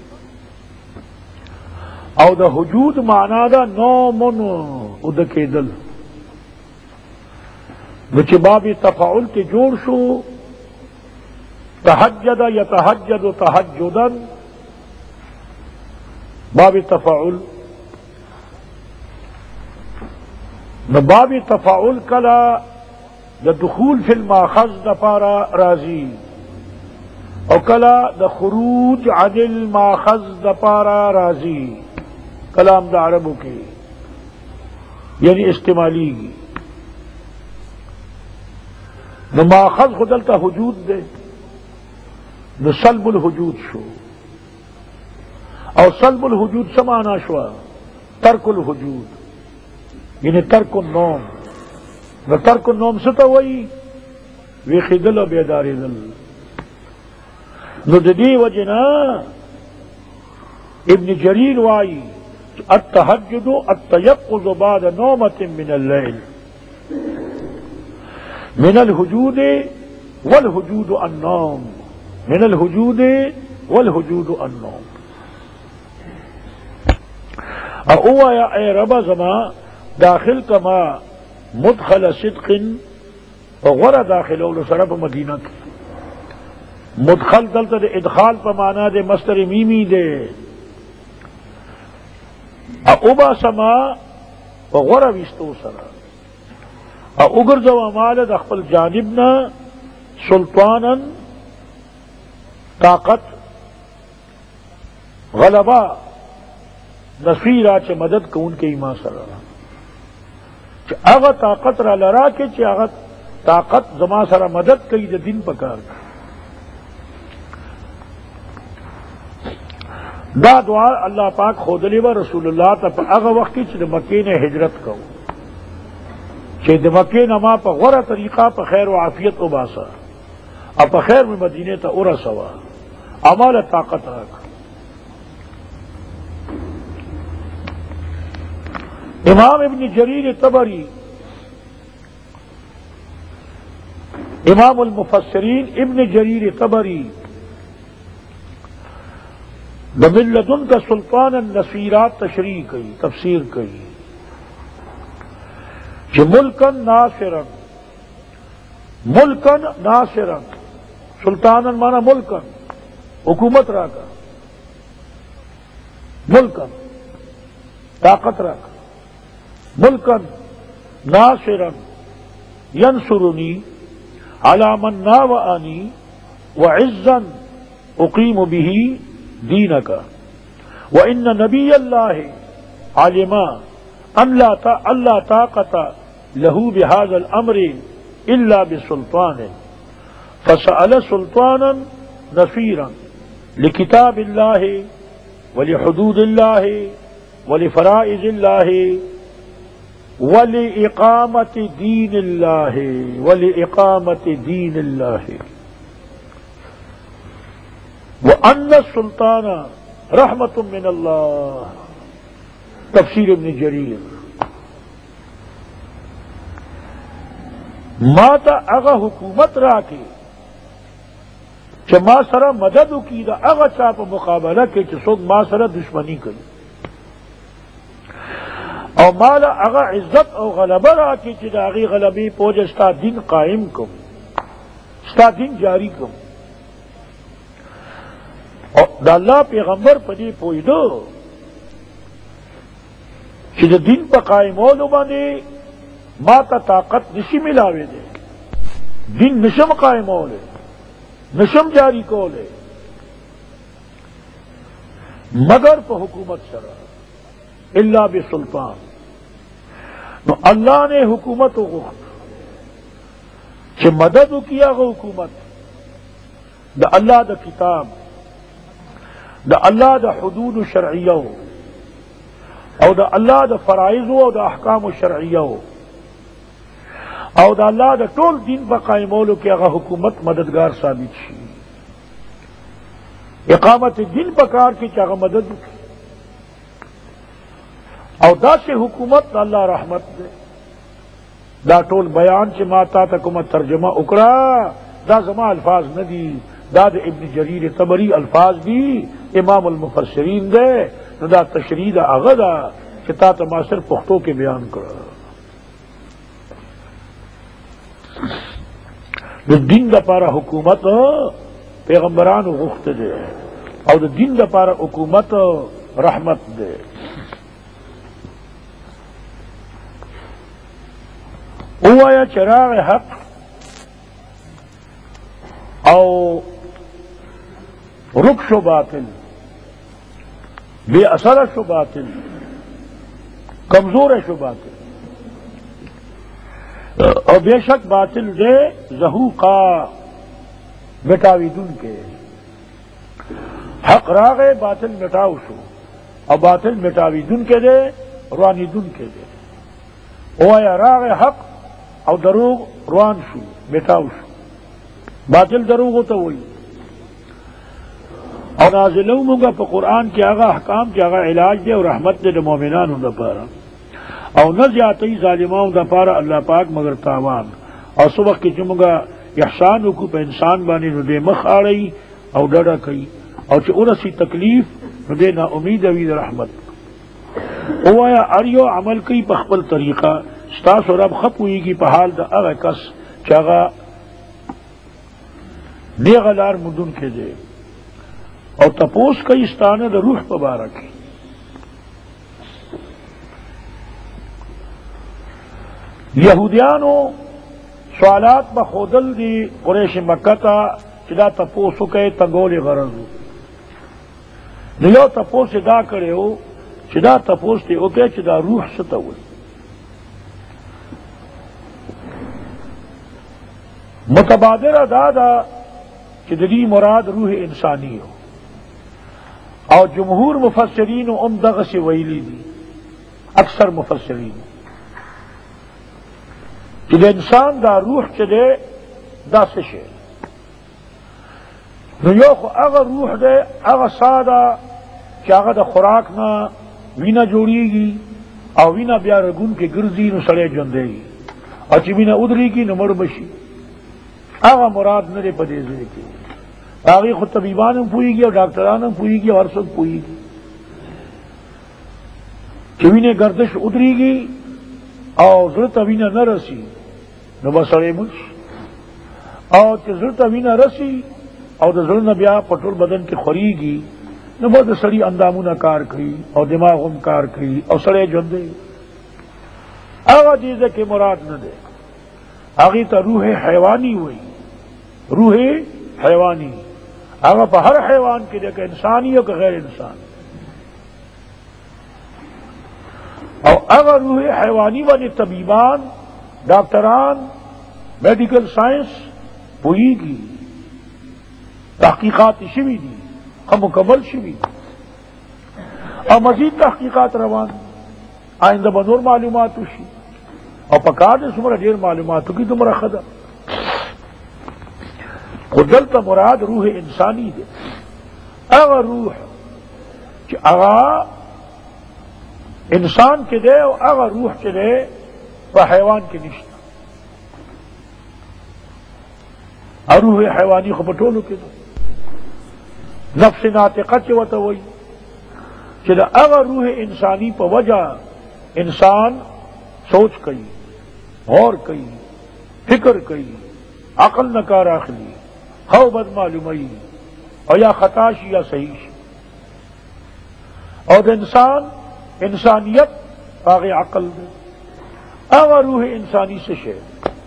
او دا وجود مانا دا نومن ادکے دل، نچ باب تفاعل کے جوڑ شو تہجد یتہجد تہجدا، باب تفاعل نہ باب تفاعل کلا دا دخول فی الماخذ دا پارا راضی، اور کلا دا خروج عن الماخذ دا پارا راضی، کلام دا عربوں کے یعنی استعمالی گی. نہ ماخذ خدلتا وجود دے، نہ سلب الوجود شو، اور سلب الوجود سمانا شوا ترک الوجود، یعنی ترک النوم. نہ ترک النوم ستا وئی ویخی دل و بیداری دل. نو دی وجنا ابن جریر وائی التہجد التیقظ بعد نومۃ من اللیل من الوجود والوجود النوم، من الوجود والوجود النوم. او یا اے رب زما داخل کما مدخل صدق غور داخل اولو سرب مدینہ کی. مدخل دلتا دے ادخال پا مانا دے مستر میمی دے، اوبا سما غور ویستو سرا، اگر زو امال دخل جانبنا سلطانا طاقت غلبہ نصیرہ چے مدد کو ان کے ایمان سرا، اغا طاقت را لرا کے چی اغا طاقت زما سرا مدد کئی دا دن پکار کا. دا دعا اللہ پاک خودلی و رسول اللہ تا پا اغا وقتی چی دا مکہ نے ہجرت کو، چی دا مکہ نما پا غور طریقہ پا خیر و عافیت کو باسا، اب پا خیر میں مدینے تا ارا سوا عمال طاقت رکھ. امام ابن جریر طبری امام المفسرین ابن جریر طبری من لدن کا سلطان النصیرات تشریح کی، تفسیر کی کہ ملکن ناصرن، ملکن ناصرن، سلطانن مانا ملکن حکومت راکا، ملکن طاقت راکا، ملکن ناصرا ینصرنی علی من ناوانی وعزا اقیم به دینک وان نبی اللہ علم ان لا طاقت له بهذا الامر الا بسلطان فسأل سلطانا نصيرا لكتاب الله ولحدود الله ولفرائض الله وَلِإِقَامَةِ دِينِ اللَّهِ وَلِإِقَامَةِ دِينِ اللَّهِ وَأَنَّ السُّلْطَانَ رَحْمَةٌ مِّنَ اللَّهِ تفسیر ابن جریر ما تا اغا حکومت را کے چھ ما سرا مدد کی دا اغا چاپ مقابلہ کے چھ سوک ما سرا دشمنی کری او مالا اغا عزت او غلبہ را کے چھ دا اغی غلبی پوجہ ستا دین قائم کم ستا دین جاری کم او دا اللہ پیغمبر پدی پوئی دو چھ دا دین پا قائمولو بانے ما تا طاقت نشی ملاوے دے دین نشم قائمولے نشم جاری کولے مگر پا حکومت سرا الا بسلطان نو اللہ نے حکومت غخت چھ مدد کیا گا حکومت دا اللہ دا کتاب دا اللہ دا حدود شرعیہ او دا اللہ دا فرائض او دا احکام شرعیہ او دا اللہ دا طول دین با قائمولو کی اگا حکومت مددگار ثابت شی اقامت دین پکار کی چاگا مدد کی او دا سے حکومت دا اللہ رحمت دے دا طول بیان چی ماتا تکم ترجمہ اکڑا دا زما الفاظ ندی دا دا ابن جریر طبری الفاظ دی امام المفسرین دے دا تشریح دا اغا دا چی تا ما صرف پختوں کے بیان کرا دین دا پارا حکومت پیغمبران غخت دے اور دین دا پارا حکومت رحمت دے او یا چراغ حق او رکش و باطل بے اثر شو باطل کمزور شو باطل اور بے شک باطل دے زہوقا مٹاوی دن کے حق راغے باطل مٹاو شو اور باطل مٹاوی دن کے دے روانی دن کے دے او یا راغے حق اور دروغ روان شو مٹاو شو باطل دروغ ہوتا وہی اور نازلوں منگا پا قرآن کی آغا احکام کی آغا علاج دے اور رحمت دے مومنان ہوں دا پارا او نہ زیادتی ظالماؤں دا پارا اللہ پاک مگر تاوان اور صبح کی چمگا احسان کو پہ انسان بانی نو دے مخ آڑئی او ڈڑا کئی اور چھ ارسی تکلیف نو دے نا امید اوید رحمت او آیا اریو عمل کئی پخپل طریقہ ستاس و رب خپ ہوئی گی پہال دا اغا کس چاگا نیغلار مدن کے دے اور تپوس کئی استانہ دا روح پبارکی یہودیانو سوالات بخودل دی قریش مکہ تا چدا تپوسو کئے تنگول غرضو نیو تپوس دا کرے ہو چدا تپوس تے اوکے چدا روح ستاوئی متبادر دادا چدری مراد روح انسانی ہو اور جمہور مفسرین امدغ سے ویلی دی اکثر مفسرین کہ انسان دا روح چلے دا سشے نو خو اگر روح دے اگر سادا کہ اگر دا خوراک نہ وینا جوڑی گی اور وینا بیا رگون کے گرزی نو سڑے جندے گی اور چی وینا ادری گی نو مر بشی اگر مراد نرے پدے زے کی آگے خود طبیبان ہم پوئی گی اور ڈاکٹران ہم پوئی گی اور سب پوئی گی چی وینے گردش ادری گی اور ضرورت وینا نہ رسی نو بسڑے مش اور کہ ضرورت وینا رسی اور ضرورت بیا پٹول بدن کے خوری گی نو بہت سڑی اندامونہ کار کری اور دماغم کار کری اور سڑے جندے آگا چیزیں کہ مراد نہ دے آگی تا روح حیوانی ہوئی روح حیوانی آگا پا ہر حیوان کے لئے کہ انسانی ہو کہ غیر انسان اور اگر روح حیوانی والے طبیبان ڈاکٹران میڈیکل سائنس پوئی گی تحقیقات شوی دی ہم مکمل شوی دی اور مزید تحقیقات روان آئندہ بنور معلومات ہوشی اور پکار نے سمرا ډیر معلوماتو کی تمہارا خدا خدلت مراد روح انسانی دے اغا روح کہ اغا انسان کے دے اور اغا روح کے دے وہ حیوان کے نشتہ اور روح حیوانی کو بٹولو کے دو نفس ناطقہ کے وطا وہی کہ اغا روح انسانی پہ وجہ انسان سوچ کئی غور کئی فکر کئی عقل نکار آخلی خو بد معلومئی اور یا خطاشی یا صحیح اور انسان انسانیت آگے عقل دے آگا روح انسانی سے شے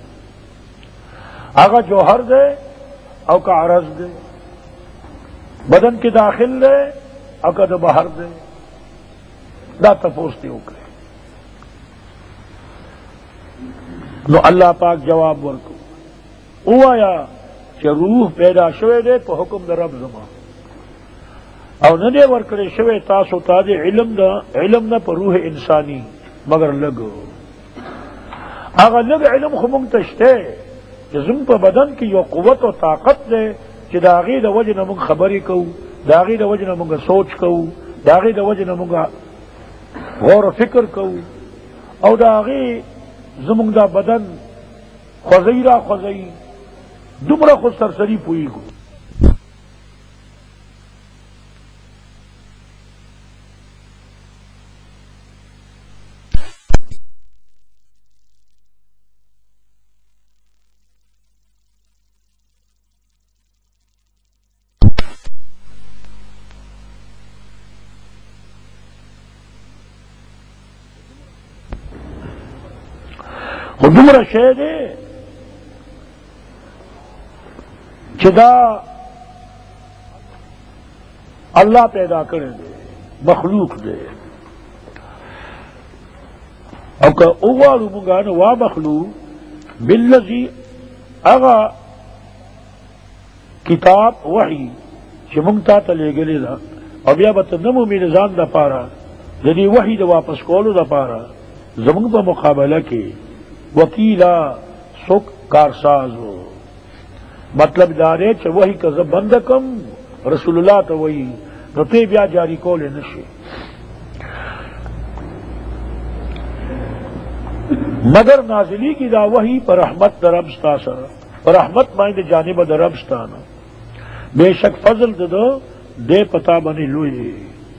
آگا جوہر دے او کا عرض دے بدن کے داخل دے او کا باہر دے دا تپوس دے اوکے نو اللہ پاک جواب ورکو او آیا کہ روح پیدا شوے دے پہ حکم دا رب زمان او ندے ورکڑے شوے تاسو تا دے علم نہ پہ روح انسانی مگر لگو آگا لگ علم خمونگتشتے کہ زم پہ بدن کی یو قوت و طاقت دے کہ داغی دا وجہ نمونگ خبری کو داغی دا وجہ نمونگ سوچ کو داغی دا وجہ نمونگ غور و فکر کو او داغی زمونگ دا بدن خوزیرہ خوزی دمرا خود سرسری پوئی کو دمرا شے دے چدا اللہ پیدا کرے دے مخلوق دے او کہ اوالو منگا نو وا مخلوق بالذی اغا کتاب وحی چی منگتا تا لے گلے دا او بیا بتا نمو می نظام دا پارا یعنی وحی دا واپس کولو دا پارا زمنگ پا مقابلہ کے وکیلا سک کارساز ہو مطلب دارے چ وہی کا بند کم رسول اللہ تو وہی رتے بیا جاری کولے نشے مگر نازلی کی دا وہی پر رحمت دربستا سر پر رحمت مائند جانب دربستانا بے شک فضل دو دے پتا بنی لوئے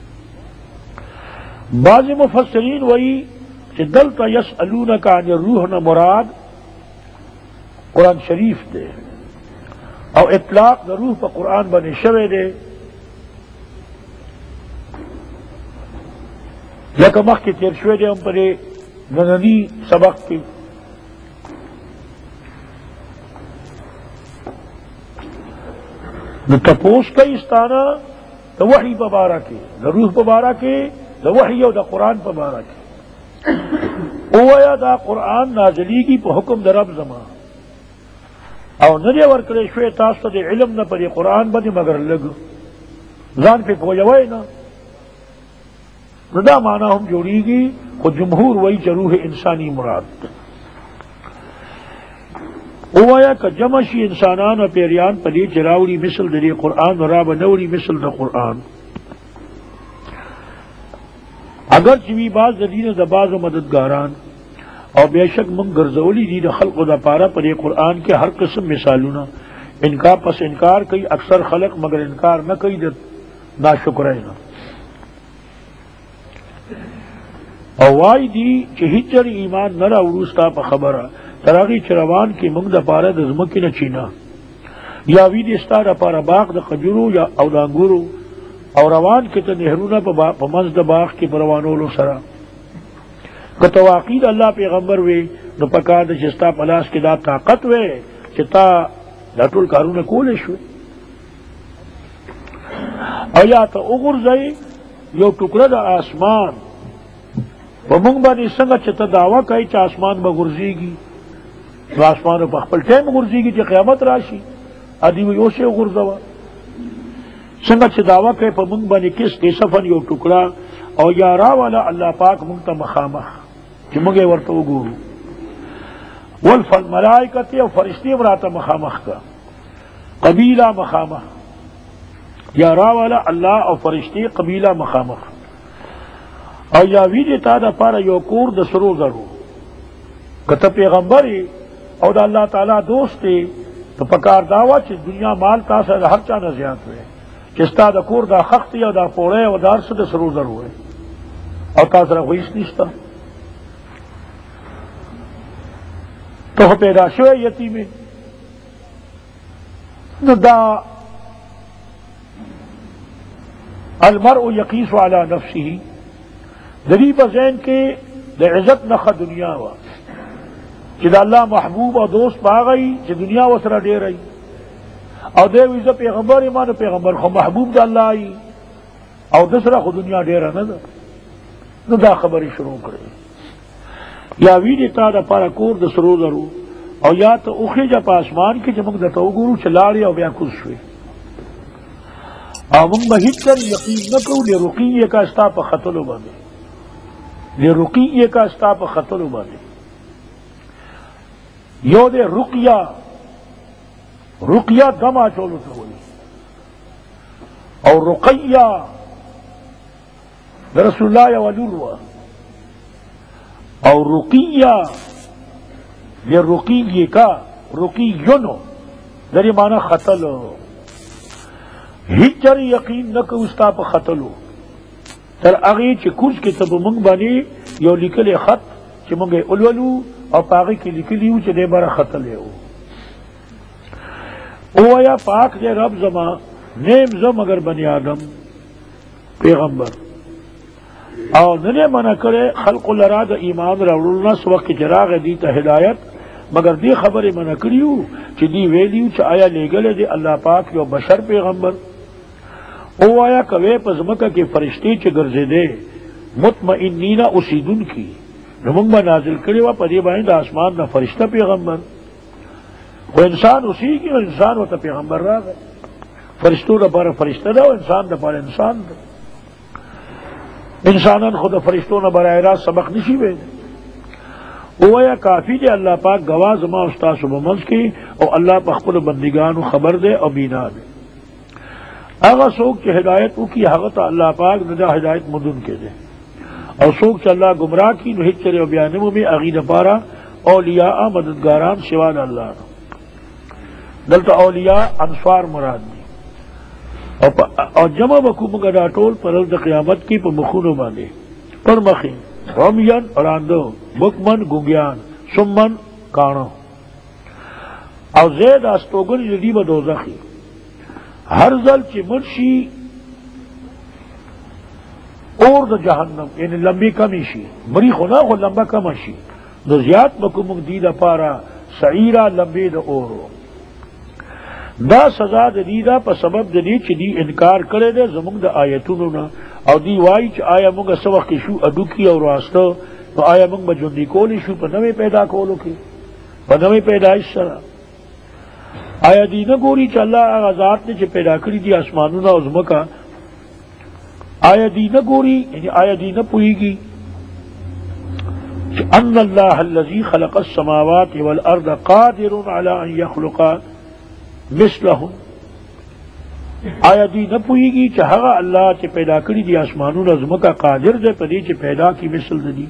بعض مفسرین وہی کہ دلتا یسألونک عن الروح نہ مراد قرآن شریف دے او اطلاق دا روح پا قرآن بنے شوے دے لکہ مخ کی تیر شوے دے ہم پرے نننی سبق کی نو تپوس کا استانا دا وحی پا بارا کے دا روح پا بارا کے دا وحی او دا قرآن پا بارا کے اویا دا قرآن نازلی کی پا حکم دا رب زمان او ندے ورکڑے شوے تاستا دے علم نہ پڑے قرآن بنے مگر لگ زان پہ پوجوائے نا دا معنی ہم جوڑی گی خود جمہور وہی روح انسانی مراد اویا کا جمشی انسانان و پیریان پلی چراوڑی مثل دے قرآن و راب نوڑی مثل دا قرآن اگر چوی باز دین دا باز و مددگاران اور بے شک منگ گرزولی دی دا خلق و دا پارا پر قرآن کے ہر قسم مثالونا انکار پس انکار کئی اکثر خلق مگر انکار نہ کئی دا ناشکرائنا اور وائی دی چہچر ایمان نرا عروستا پا خبرہ تراغی چروان کی منگ دا پارا دا زمکی نہ چینا یا وید استا دا پارا باغ دا خجرو یا او دا انگورو اور روان کے تا نہرونا پا منز دا باغ کی پروانولو سرا کتو عقید اللہ پیغمبر وے نو پکار دا چستا پلاس کے دا طاقت وے چتا دا ټول کارونه کولې شو او یا ته وګورځئ یو ټوکړه د آسمان په موږ باندې څنګه چې ته دعوه کوي چې آسمان به غورځېږي نو آسمان په خپل ټایم غورځېږي چې قیامت راشي ادي یو شی غورځوه څنګه چې دعوه کوي په موږ باندې کیسفن یو ټوکړه او یا راواله الله پاک موږ ته مخامخ چې موږ ورته وګورو والملائکۃ او فرشتے براتا مخامخ کا قبیلہ مخامخ یا راوالا اللہ او فرشتے قبیلہ مخامخ او یا ویجی تا دا پارا یو کور د سرو زرو کته پیغمبر او دا اللہ تعالی دوست دی تو پکار داوا چې دنیا مال تاسو د هر چا نه زیات وي چې ستا د کور دا خختی او دا پوړې او دار څه د سرو زرو وي او تاسو را وېس نشته ته پیدا شوی یتیم نو دا المرء یقیس علی نفسه دری بزین کې د عزت نخ دنیا وا چې د الله محبوب او دوست باغی چې دنیا وسره ډیرای او دی وی زه پیغمبر ایمان پیغمبر خو محبوب د الله ای او دسره خو دنیا ډیره نه ده نو دا خبرې شروع کړې یا وی دې تا د پاره کور د سرو زرو او یا ته اوخه په اسمان کې چې موږ د تو ګورو چې لاړې او بیا کوز شوې او موږ به هیڅ یقین نه کوو د رقیه کا استا په خطلو باندې د رقیه کا استا په خطلو باندې یو دے رقیہ دما چولو تو ہوئی اور رقیہ رسول اللہ ولوا اور رقیہ یہ رقیہ کا رقیونو دری مانا خطلو ہچر یقین نہ کہ استا پہ خطلو تر اگی چی کچھ کے تب منگ بانی یو لکل خط چی منگے اولولو اور پاگی کی لکلی ہوں چلے بارا خط لے ہو او یا پاک دے رب زما نیم زم اگر بنی آدم پیغمبر اور ننے منع کرے خلق لرا دا ایمان راولنا سوق چراغ دی تا ہدایت مگر دی خبر منع کریو چی دی ویلیو چی آیا لے گلے دے اللہ پاک یو بشر پیغمبر او آیا کوے پزمکہ کے فرشتے چی گرزے دے مطمئنین اسیدن کی نمنگ با نازل کرے وا پدی باندې د آسمان نہ فرشتہ پیغمبر وہ انسان اسی کی اور انسان ہوتا پیغمبر رہا ہے فرشتوں دا بارہ فرشتہ دا اور انسان دا بارہ انسان دا انسانان خود فرشتوں نہ براہ راست سبق نشی وے وہ یا کافی دے اللہ پاک گواہ زما استاد سبمنس کی اور اللہ پخپل بندگان خبر دے اور بینا دے اگر سوک کی ہدایت کی حقت اللہ پاک ندا ہدایت مدن کے دے اور سوک چ اللہ گمراہ کی نو ہچرے و بیانمو میں عقیدہ پارا اولیاء مددگاران سواد اللہ دلتا اولیاء انصار مراد دی اور جمع بکو مگا دا ٹول پر الد قیامت کی پر مخونو باندے پر مخین رمین اراندو بکمن گنگیان سمن کانو اور زید آستوگن جدی با دوزخی ہر ذل چی منشی اور دا جہنم یعنی لمبی کمی شی بری خونا خو لمبا کم شی دو زیاد بکو مگ دیدہ پارا سعیرہ لمبی دا اورو دا سزا دا دیدہ پا سبب دا دی چی دی انکار کرے دے زمونگ دا آیتونو نا او دی وائی چی آیا مونگا سوق کی شو ادو کی اور واسطو تو آیا مونگ با جندی کولی شو پا نوی پیدا کولو کی پا نوی پیدا اس سرا آیا دی نگوری چی اللہ آغا ذات نے چی پیدا کری دی آسمانونا او زمکا آیا دی نہ گوری یعنی آیا دی نہ پوئی گی ان اللہ الذی خلق السماوات والارض قادر علی ان یخلق مثلہم آیا دی نہ پوئی گی چہغا اللہ چے پیدا کری دی آسمانون عظمکا قادر دے پدی چے پیدا کی مثل دی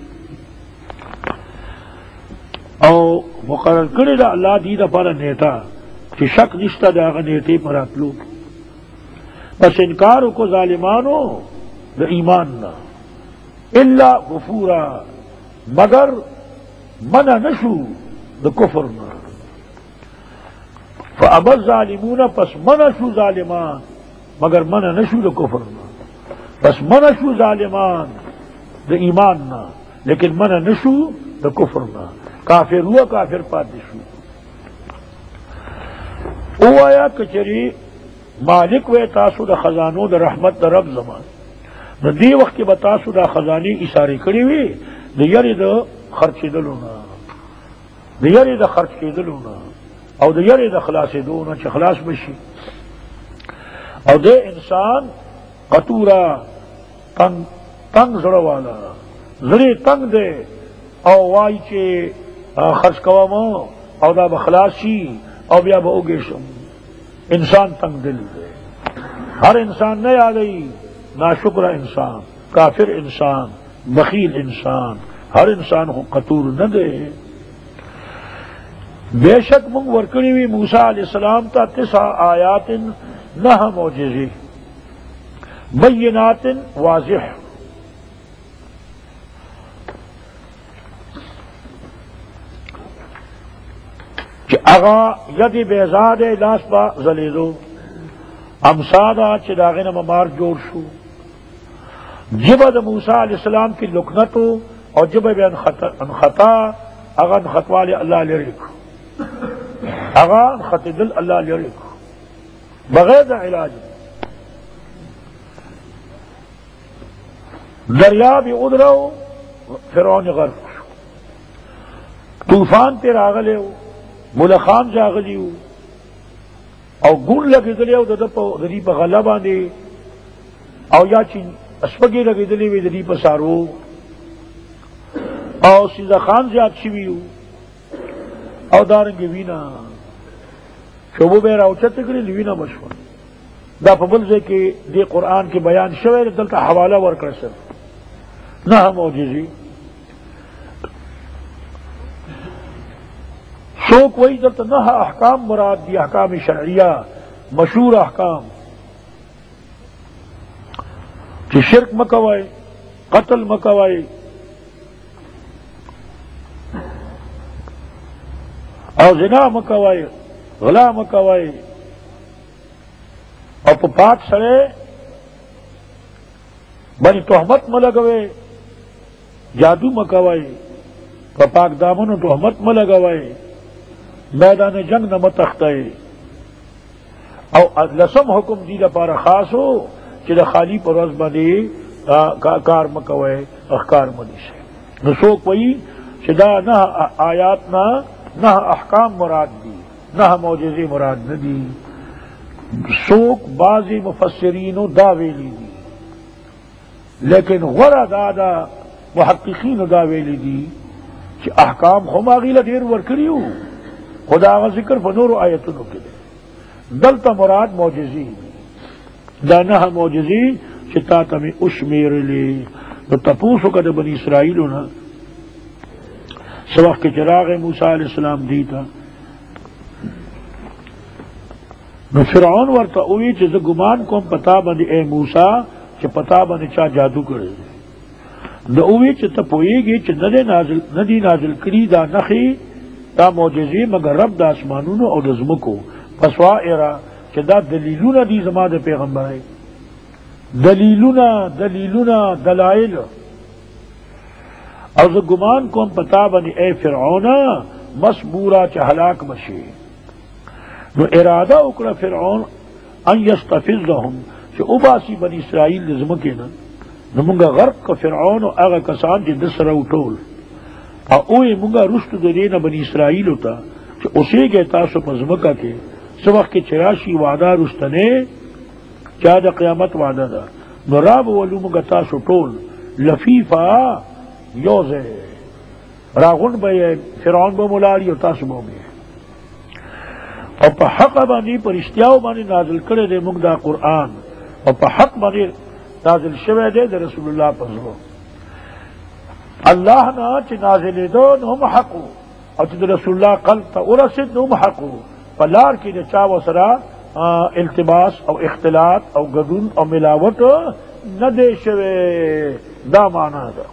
او مقرر کری دا اللہ دی دا پارا نیتا چے شک نشتا دا آغا نیتے پر اطلو پس انکارو کو ظالمانو دا ایمان نا الا غفورا مگر منع نشو دا کفر نا فابا الظالمون پس منع شو ظالمان مگر منع نشو دا کفر نا پس منع شو ظالمان دا ایمان نا لیکن منع نشو دا کفر نا کافر ہوا کافر پاتی شو او آیا کچری مالک وے تاسو دا خزانو دا رحمت دا رب زمان نو دی وقت کی بتاسو دا خزانی اشاری کری وی دا یری دا خرچی دلونا دا یری دا خرچی دلونا او دا یری دا خلاصی دونا چی خلاص بشی او دے انسان قطورا تنگ زڑوالا زڑی تنگ دے او وائی چی خرچ کوم او دا بخلاصی او بیا بوگے شم. انسان تنگ دل دے، ہر انسان نہیں آ گئی، ناشکرہ انسان، کافر انسان، بخیل انسان، ہر انسان کو قطور نہ دے. بے شک منگ ورکڑی ہوئی موسیٰ علیہ السلام تا 9 آیات 9 معجزے بینات واضح. کہ اغا ید بیزاد لاس با زلیدو امسادا چھ داغین ممار جوڑ شو. جبہ دا موسیٰ علیہ السلام کی لکنتو اور جبہ بے انخطا اغا انخطوال اللہ لرکو، اغا انخط دل اللہ لرکو بغیر دا علاج. دریا بھی ادرو فرعون غرق شو، طوفان پہ راغلے ہو، ملخان جاغلی ہو او گون لگی دلی او ددی پا غلہ باندے او یا چین اسپگی لگی دلی وی ددی پا سارو او سیزا خان زیاد شوی ہو او دارنگی وینا شبو بیرا او چتکری وینا مشور دا پا بلزے کے دی قرآن کے بیان شویر دلتا حوالہ ورکر سر نہ معجزی. شوق وہی دلتا نہ احکام مراد دی احکام شرعیہ مشہور احکام کہ شرک مکوائے، قتل مکوائے، اور زنا مکوائے، غلا مکوائے، اور پاک سڑے بنی تہمت ملگوے، جادو مکوائے، پاک دامن تہمت ملگوائے، میدان جنگ نہ متختے او لسم حکم دی لپاره خاص ہو چې د خالی پر ورځ باندې کار مکوئے اخکار مدی سے. نو څوک وایي چې دا 9 آیات نه احکام مراد دی، 9 معجزې مراد نه دي. څوک بعضی مفسرینو دا ویلی دي، لیکن غره دا محققینو دا ویلی دي چې احکام خو ماغي له ډیر ورکړیو، خدا کا ذکر بنور آیتوں کے دلتا مراد معجزی دانا معجزی چتا تمہیں اشمیر لے تو تپوسو کا بنی اسرائیل ہونا سبق کے چراغ موسیٰ علیہ السلام دی تھا. نو فرعون ورطا اوی چیز گمان کم پتا بندی اے موسیٰ چی پتا بندی چا جادو کرے نو اوی چی تا پوئی گی چی ندی نازل کری دا نخی دا معجزی مگر رب دا اسمانونو او دزمکو پسوا ایرا کہ دا دلیلونا دی زمان دا پیغمبر ہے، دلیلونا دلائل. او ز گمان کون پتا بنی اے فرعونا مسبورا چا ہلاک بشی. نو ارادہ اکڑا فرعون ان یستفزهم چا اباسی بنی اسرائیل دزمکینا نو منگا غرق کا فرعون و اغا کسان جی دس رو ٹول اوے منگا رشت دینا بنی اسرائیل ہوتا کہ اسے گئے تاسو پزمکا کے سبق کے 84 وعدہ رشتنے کیا دا قیامت وعدہ دا نو راب ولو منگا تاسو ٹول لفیفا یوزے راغن بے فرعون با ملاری و تاسو بوگے اور پا حق بانی پر اشتیاو بانی نازل کرے دے منگ دا قرآن اور پا حق بانی نازل شوے دے رسول اللہ پزرو اللہ نا چی نازل دو نو محقو اور چی رسول اللہ قلب تا ارسد نو محقو پلار کی دے چاو سرا التباس او اختلاط او گدون او ملاوٹ نہ دے شوے دا مانا دا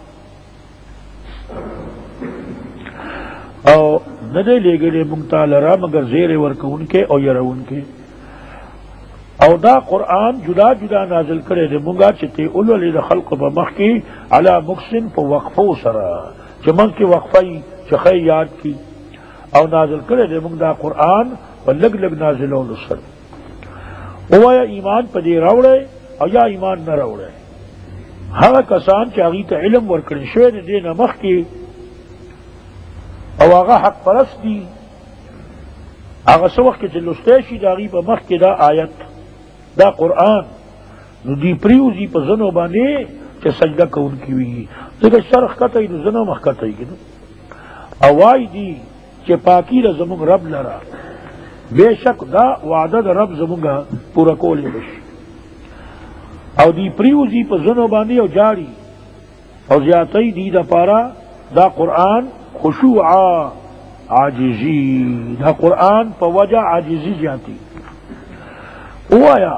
او نہ دے لے گلے منگتا لرا مگر زیر ورکون کے او یرون کے او دا قرآن جدا جدا نازل کرے دے منگا چتے اولو لی دا خلق پا مخ کی علا مقسن پا وقفو سرا چھ من کی وقفی چخی یاد کی او نازل کرے دے منگ دا قرآن پا لگ لگ نازلون سر او یا ایمان پا دے روڑے او یا ایمان نہ روڑے. ہاں کسان چاہیتا علم ورکڑی شوید دے نمخ کی او آغا حق پرست دی آغا سوق کے چلوستیشی دا غی پا مخ کی دا آیت دا قرآن نو دی پریوزی پا زنو بانے چا سجدہ کون کی ہوئی دیکھا شرخ کتای نو زنو مخ کتای کی نو اوائی دی کہ پاکی دا زمونگ رب لرا بے شک دا وعدہ دا رب زمونگا پورا کولی بش او دی پریوزی پا زنو باندی او جاری او زیادتی دی دا پارا دا قرآن خشوعا عاجزی دا قرآن پا وجہ عاجزی جاتی او آیا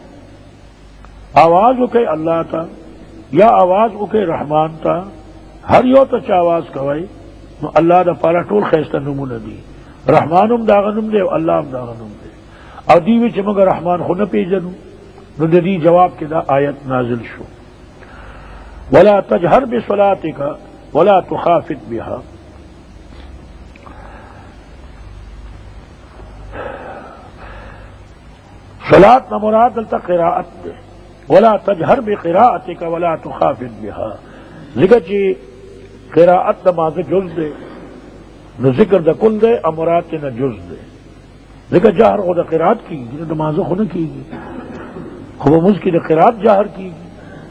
آواز اکے اللہ تا یا آواز اکے رحمان تا ہر یو تا چا آواز کوئی نو اللہ دا پارا ٹول خیستہ نمونہ دی رحمانم داغنم دے اللہ ام داغنم دے او دیوی چھ مگر رحمان خو نہ پیجنو نو دی جواب کے دا آیت نازل شو ولا تجہر بصلاتک ولا تخافت بها صلاة نمراد دلتا قراءت دے ولا تجہر بقراءتک ولا تخافت بها ذکر چی قراءت نماز جز دے نو ذکر دا کل دے امرات نہ جز دے ذکر جہر خود قراءت کی گی نماز خود کی گی خوب مجھ کی دا قراءت جہر کی گی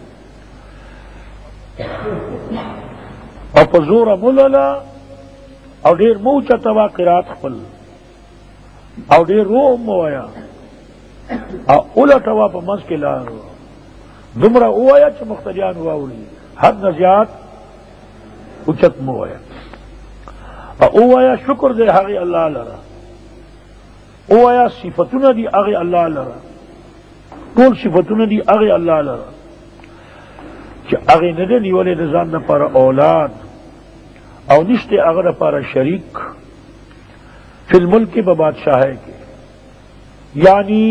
اور پزور مللا اور دیر موچا توا قراءت خپل اور دیر رو اموایا اور اولٹوا پا منز کے لارو دمرا اوایا چا مختریان واولی حد نزیاد اچت موایا او آیا شکر دے حقی اللہ لرا او آیا صفتون دی اغی اللہ لرا کول صفتون دی اغی اللہ لرا چا اغی ندے نیولی نزان دا پارا اولاد او نشتے اغی دا پارا شریک فی الملک با بادشاہے کے یعنی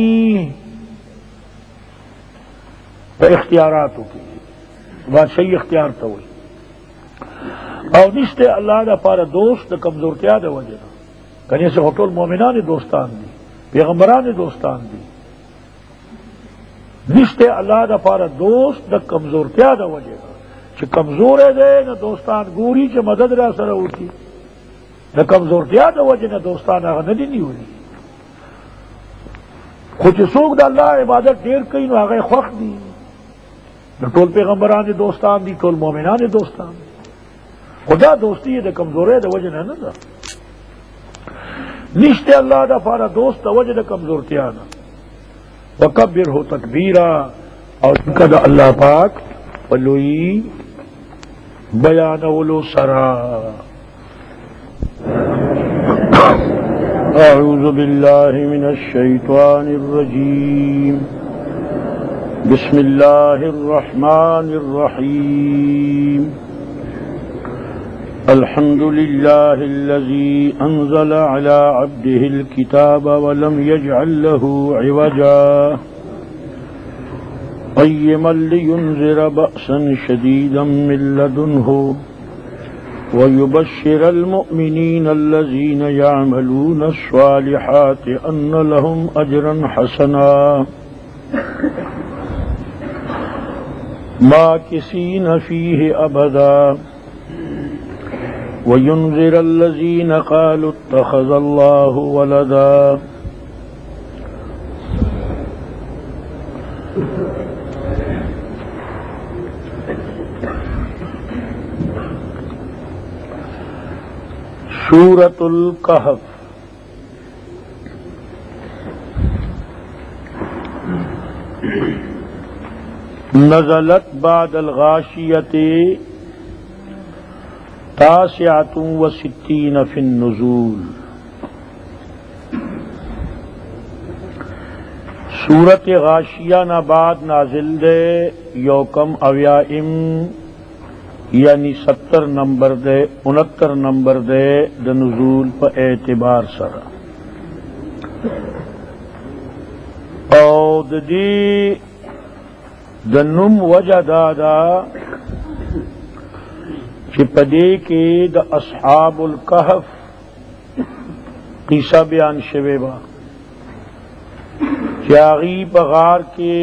با اختیاراتو کی بادشاہی اختیار تا ہوئی او نشتے اللہ دا پارا دوست دا کمزورتیا دا وجہ کنی سے خطول مومنان دوستان دی پیغمبران دوستان دی نشتے اللہ دا پارا دوست دا کمزورتیا دا وجہ چھ کمزور دے نا دوستان گوری چھ مدد را سر ہوتی نا کمزورتیا دا وجہ نا دوستان آگا ندی نہیں ہوئی خود سوک دا اللہ عبادت دیر کئی نو آگا خوخ دی نا ٹول پیغمبران دوستان دی ٹول مومنان دوستان دی خدا دوستی ہے دا کمزور ہے دا وجہ نہ دا نشتے اللہ دا پارا دوست دا وجہ دا کمزورتیا نا وکبر ہو تکبیرا اور ان کا دا اللہ پاک ولوئی بیان ولو سرا اعوذ باللہ من الشیطان الرجیم بسم اللہ الرحمن الرحیم الحمد لله الذي أنزل على عبده الكتاب ولم يجعل له عوجا قيما لينذر بأسا شديدا من لدنه ويبشر المؤمنين الذين يعملون الصالحات أن لهم أجرا حسنا ماكثين فيه أبدا وَيُنذِرَ الَّذِينَ قَالُوا اتَّخَذَ اللَّهُ وَلَدًا سورۃ الکہف نزلت بعد الغاشیۃ تاسعۃ و ستین فی النزول سورت غاشیہ نہ بعد نازل دے یوکم اویائم یعنی 70 نمبر دے 69 نمبر دے د نزول پا اعتبار سرا او دی دنم وجہ دادا کہ پدے کے دا اصحاب الکہف قصہ بیان شوے با چاغی بغار کے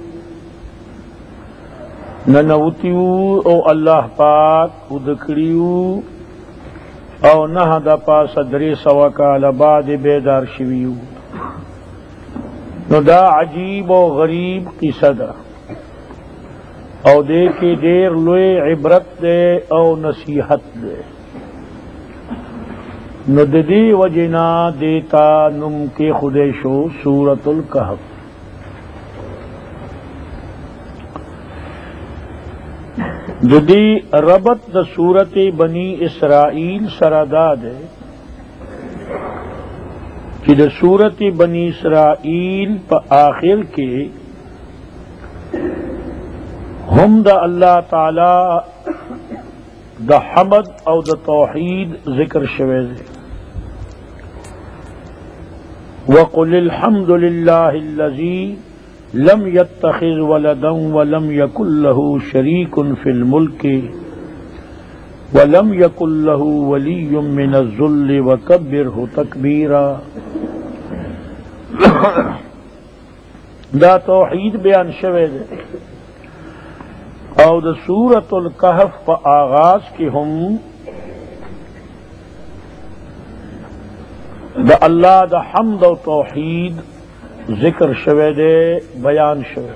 ننوتیو او اللہ پاک ادکڑیو او نہ دا پاس دری سوا کال بعد بیدار شویو نو دا عجیب و غریب قصہ دا او دے کے دیر لوے عبرت دے او نصیحت دے نددی وجنا دیتا نم کے خدیشو سورۃ الکہف. ددی ربط د سورت بنی اسرائیل سراداد ہے کہ د سورت بنی اسرائیل پا آخر کے ہم دا اللہ تعالی دا حمد او دا توحید ذکر شوے دے. وَقُلِ الْحَمْدُ لِلَّهِ الَّذِي لم يتخذ ولدا ولم يكن له شريك في الملك ولم يكن له ولي من الذل وكبره تكبيرا. دا توحید بیان شوے دے او دا سورۃ الکہف پا آغاز کی ہم دا اللہ دا حمد و توحید ذکر شوے دے بیان شوے.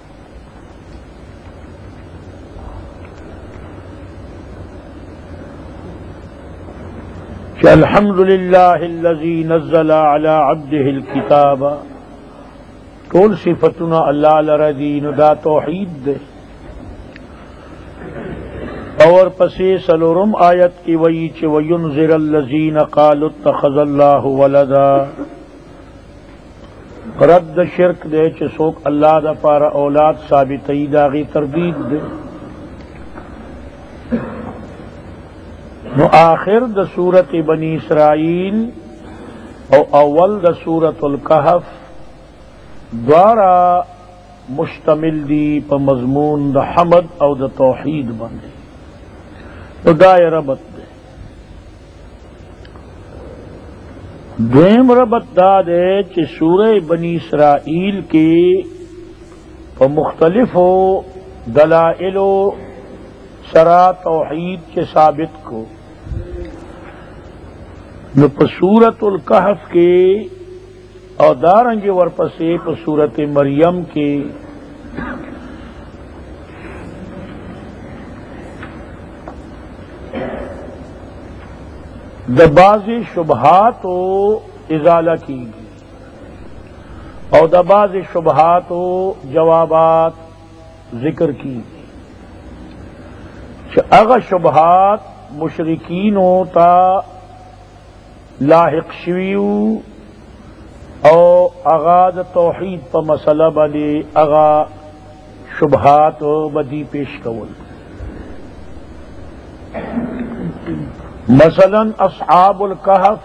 کہ الحمد للہ الذی نزل علی عبده الکتاب. کون صفتنا اللہ لردین دا توحید دے. اور پسی سلورم آیت کی وئی چھ وینذر الذین قالوا اتخذ اللہ ولدا. رد شرک دے چھ سوک اللہ دا پارا اولاد ثابتی داغی تردید دے. نو آخر دا سورت بنی اسرائیل او اول دا سورت الکہف دوارا مشتمل دی پا مضمون دا حمد او دا توحید بندے. تو دائے ربط دے. دویم ربط دا دے چھ سورہ بنی اسرائیل کے پا مختلفو دلائلو سرا توحید کے ثابت کو. نو پا سورۃ الکہف کے اور دارنگ ورپسے پا سورۃ مریم کے دا بعض شبہات و ازالہ کی گئی اور دا بعض شبہات و جوابات ذکر کی گئی. اگر شبہات مشرکینوں تا لاحق شویو او اغاد توحید پا مسئلہ بلی اغا شبہات بدی پیش کول. مثلا اصحاب الکہف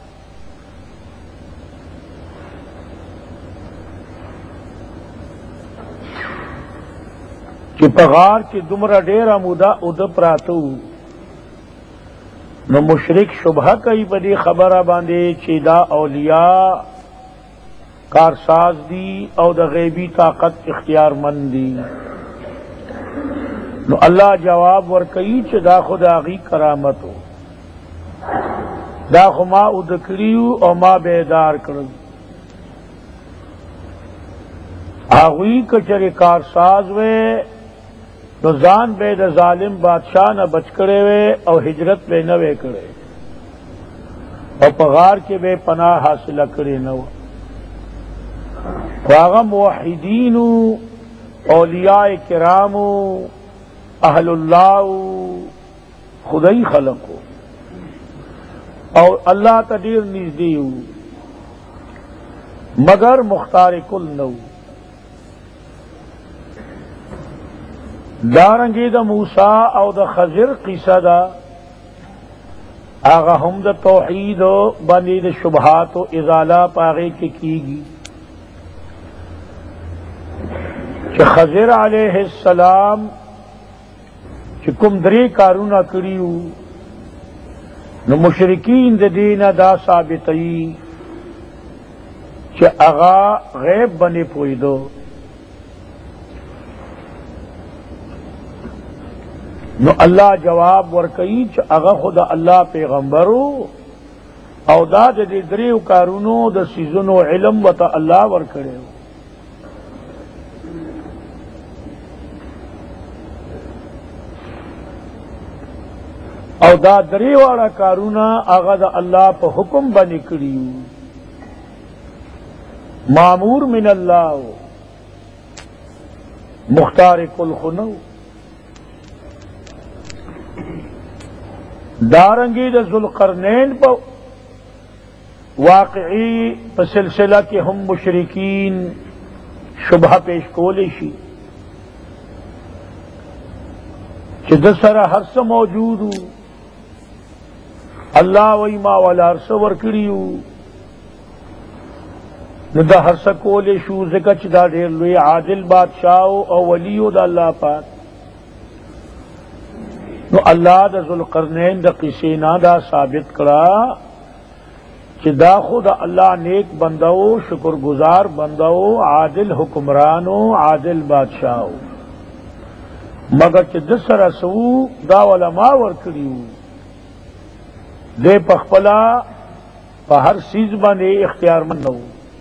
کہ پغار کی دمرا ڈیرا مودا اد پراتو. نو مشرک شبہ کئی بدی خبرہ باندے چیدہ اولیاء کارساز دی او دا غیبی طاقت اختیار مند دی. نو اللہ جواب ورکئی چھ دا خدا غی کرامت ہو دا خو ما ادکریو او ما بیدار کرو. آغوی کچری کارساز وے نو زان بے دا ظالم بادشاہ نہ بچ کرے وے او ہجرت بے نوے کرے او پغار کے بے پناہ حاصلہ کرے نو. واغا موحدینو اولیاء کرامو اہل اللہ خدای خلقو اور اللہ تدیر نزدیو مگر مختار کل نو. دارنگی دا موسیٰ او دا خضر قصہ دا آغا ہم دا توحید و بندی دا شبہات و ازالہ پاغے کی گی. کہ خضر علیہ السلام چکم دری کارونا کریو نو مشرکین دا دین دا ثابتی چھ اغا غیب بنے پوئی دو. نو اللہ جواب ورکئی چھ اغا خدا اللہ پیغمبرو او دا دے دریو کارونو دا سیزنو علم و تا اللہ ورکڑے ہو. او دا درې واړه کارونه هغه د الله په حکم باندې کړي، مامور من الله مختار کل خنو. دارنگی د ذوالقرنین په واقعی په سلسله کې هم مشرکین شبهه پیش کولی شي چې د سره هر څه موجود و، الله وی ما ولا هر څه ورکړي نو دا هر څه کولی شو ځکه چې دا ډېر لوی عادل بادشاہ او ولی د الله پاک. نو الله د ذوالقرنین د قصې نه دا ثابت کړه چې دا خود الله نیک بندو، شکر گزار بندو، عادل حکمرانو، عادل بادشاہو، مگر چې د سره سو دا علماء ورکړي دے پخپلا په هر سیز باندې اختیارمند نو،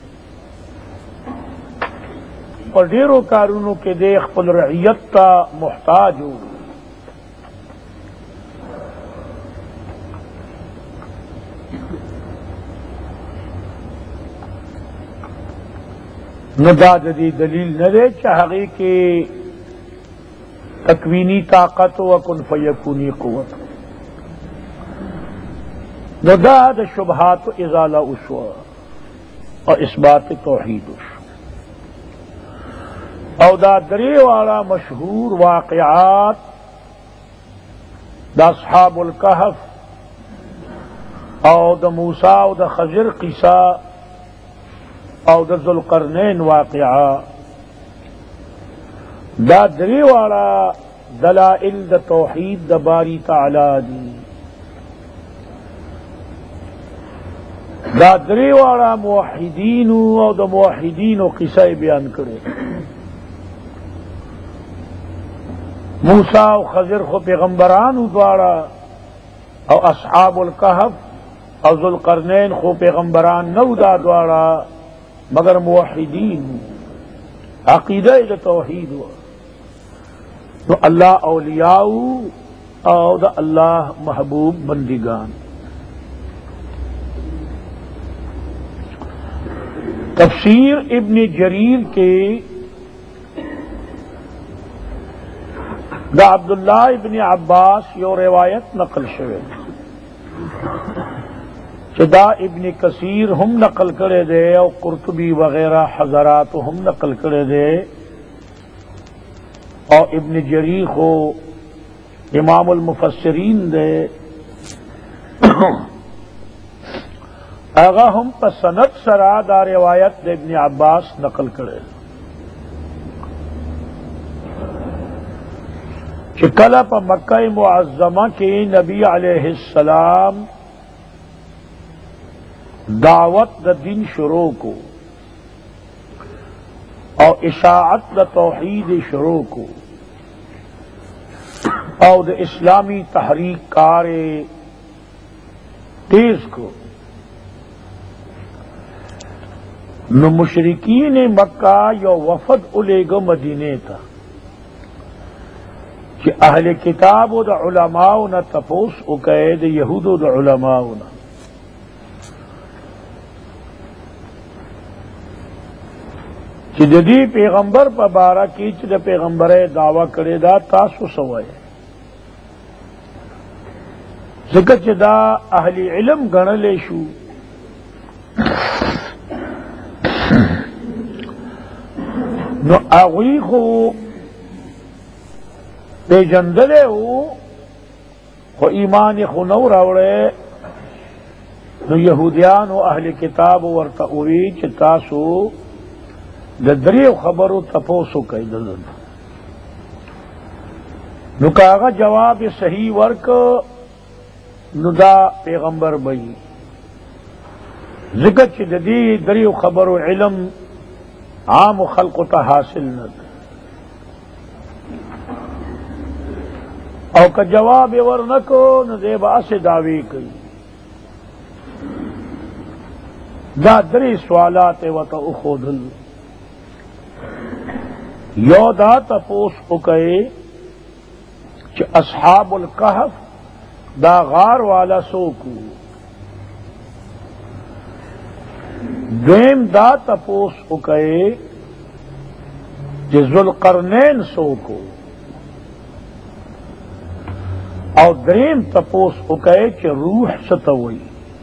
په ډیرو کارونو کې دے خپل رعیت ته محتاج و. نو دا د دې دلیل نه دی چې هغې کې تکوینی طاقت و کن فیکونی قوت. نو دا د شبهات ازاله وشوه او اثبات توحید وشو. او دا درې واړه مشهور واقعات د اصحاب الکهف او د موسی او د خضر قصه او د ذوالقرنین واقعہ، دا درې واړه دلائل د توحید د باری تعالی دی. دا درې واړه موحدین او د موحدینو قصه بیان کړي. موسی او خضر خو پیغمبرانو دواړه، او اصحاب الکهف او ذوالقرنین خو پیغمبران نو دا دواړه مگر موحدین، عقیدہ د توحید و. تو اللہ اولیاء او دا اللہ محبوب بندگان. تفسیر ابن جریر کے دا عبداللہ ابن عباس یو روایت نقل شوه دا ابن کثیر ہم نقل کرے دے اور قرطبی وغیرہ حضرات ہم نقل کرے دے، اور ابن جریر کو امام المفسرین دے آغا ہم پسند سرا دا روایت دے ابن عباس نقل کرے چکلا پا مکہ معظمہ کے نبی علیہ السلام دعوت دا دین شروع کو اور اشاعت دا توحید شروع کو اور دا اسلامی تحریک کار تیز کو. نو مشرکین مکہ یو وفد الیگا مدینے تھا کہ اہل کتاب و دا علماء نا تپوس اکے دا یہود و دا علماء نا چې د دې پیغمبر په باره کې چې د پیغمبرۍ دعوه کړې ده تاسو څه وایئ؟ ځکه چې دا اهل علم ګڼلی شو، نو هغوی خو پیژندلی وو خو ایمان یې خو نه و راوړی. نو یهودیانو اهل کتاب ورته ووی چې تاسو د دریو خبرو تپوسو کوي دلته. نو کاغه جواب صحیح ورک نو دا پیغمبر بئی، ذکر چې د دې دریو خبرو علم عام خلق ته حاصل نه او که جواب ورنکو نو دې به اسې دعوی کوي. دا درې سوالات ورته وښودل. یو دا تپوس اکے کہ اصحاب الکہف دا غار والا سوکو دویم دا تپوس اکئے چې ذوالقرنین سوکو او دریم تپوس اکئے چې روح ستوئی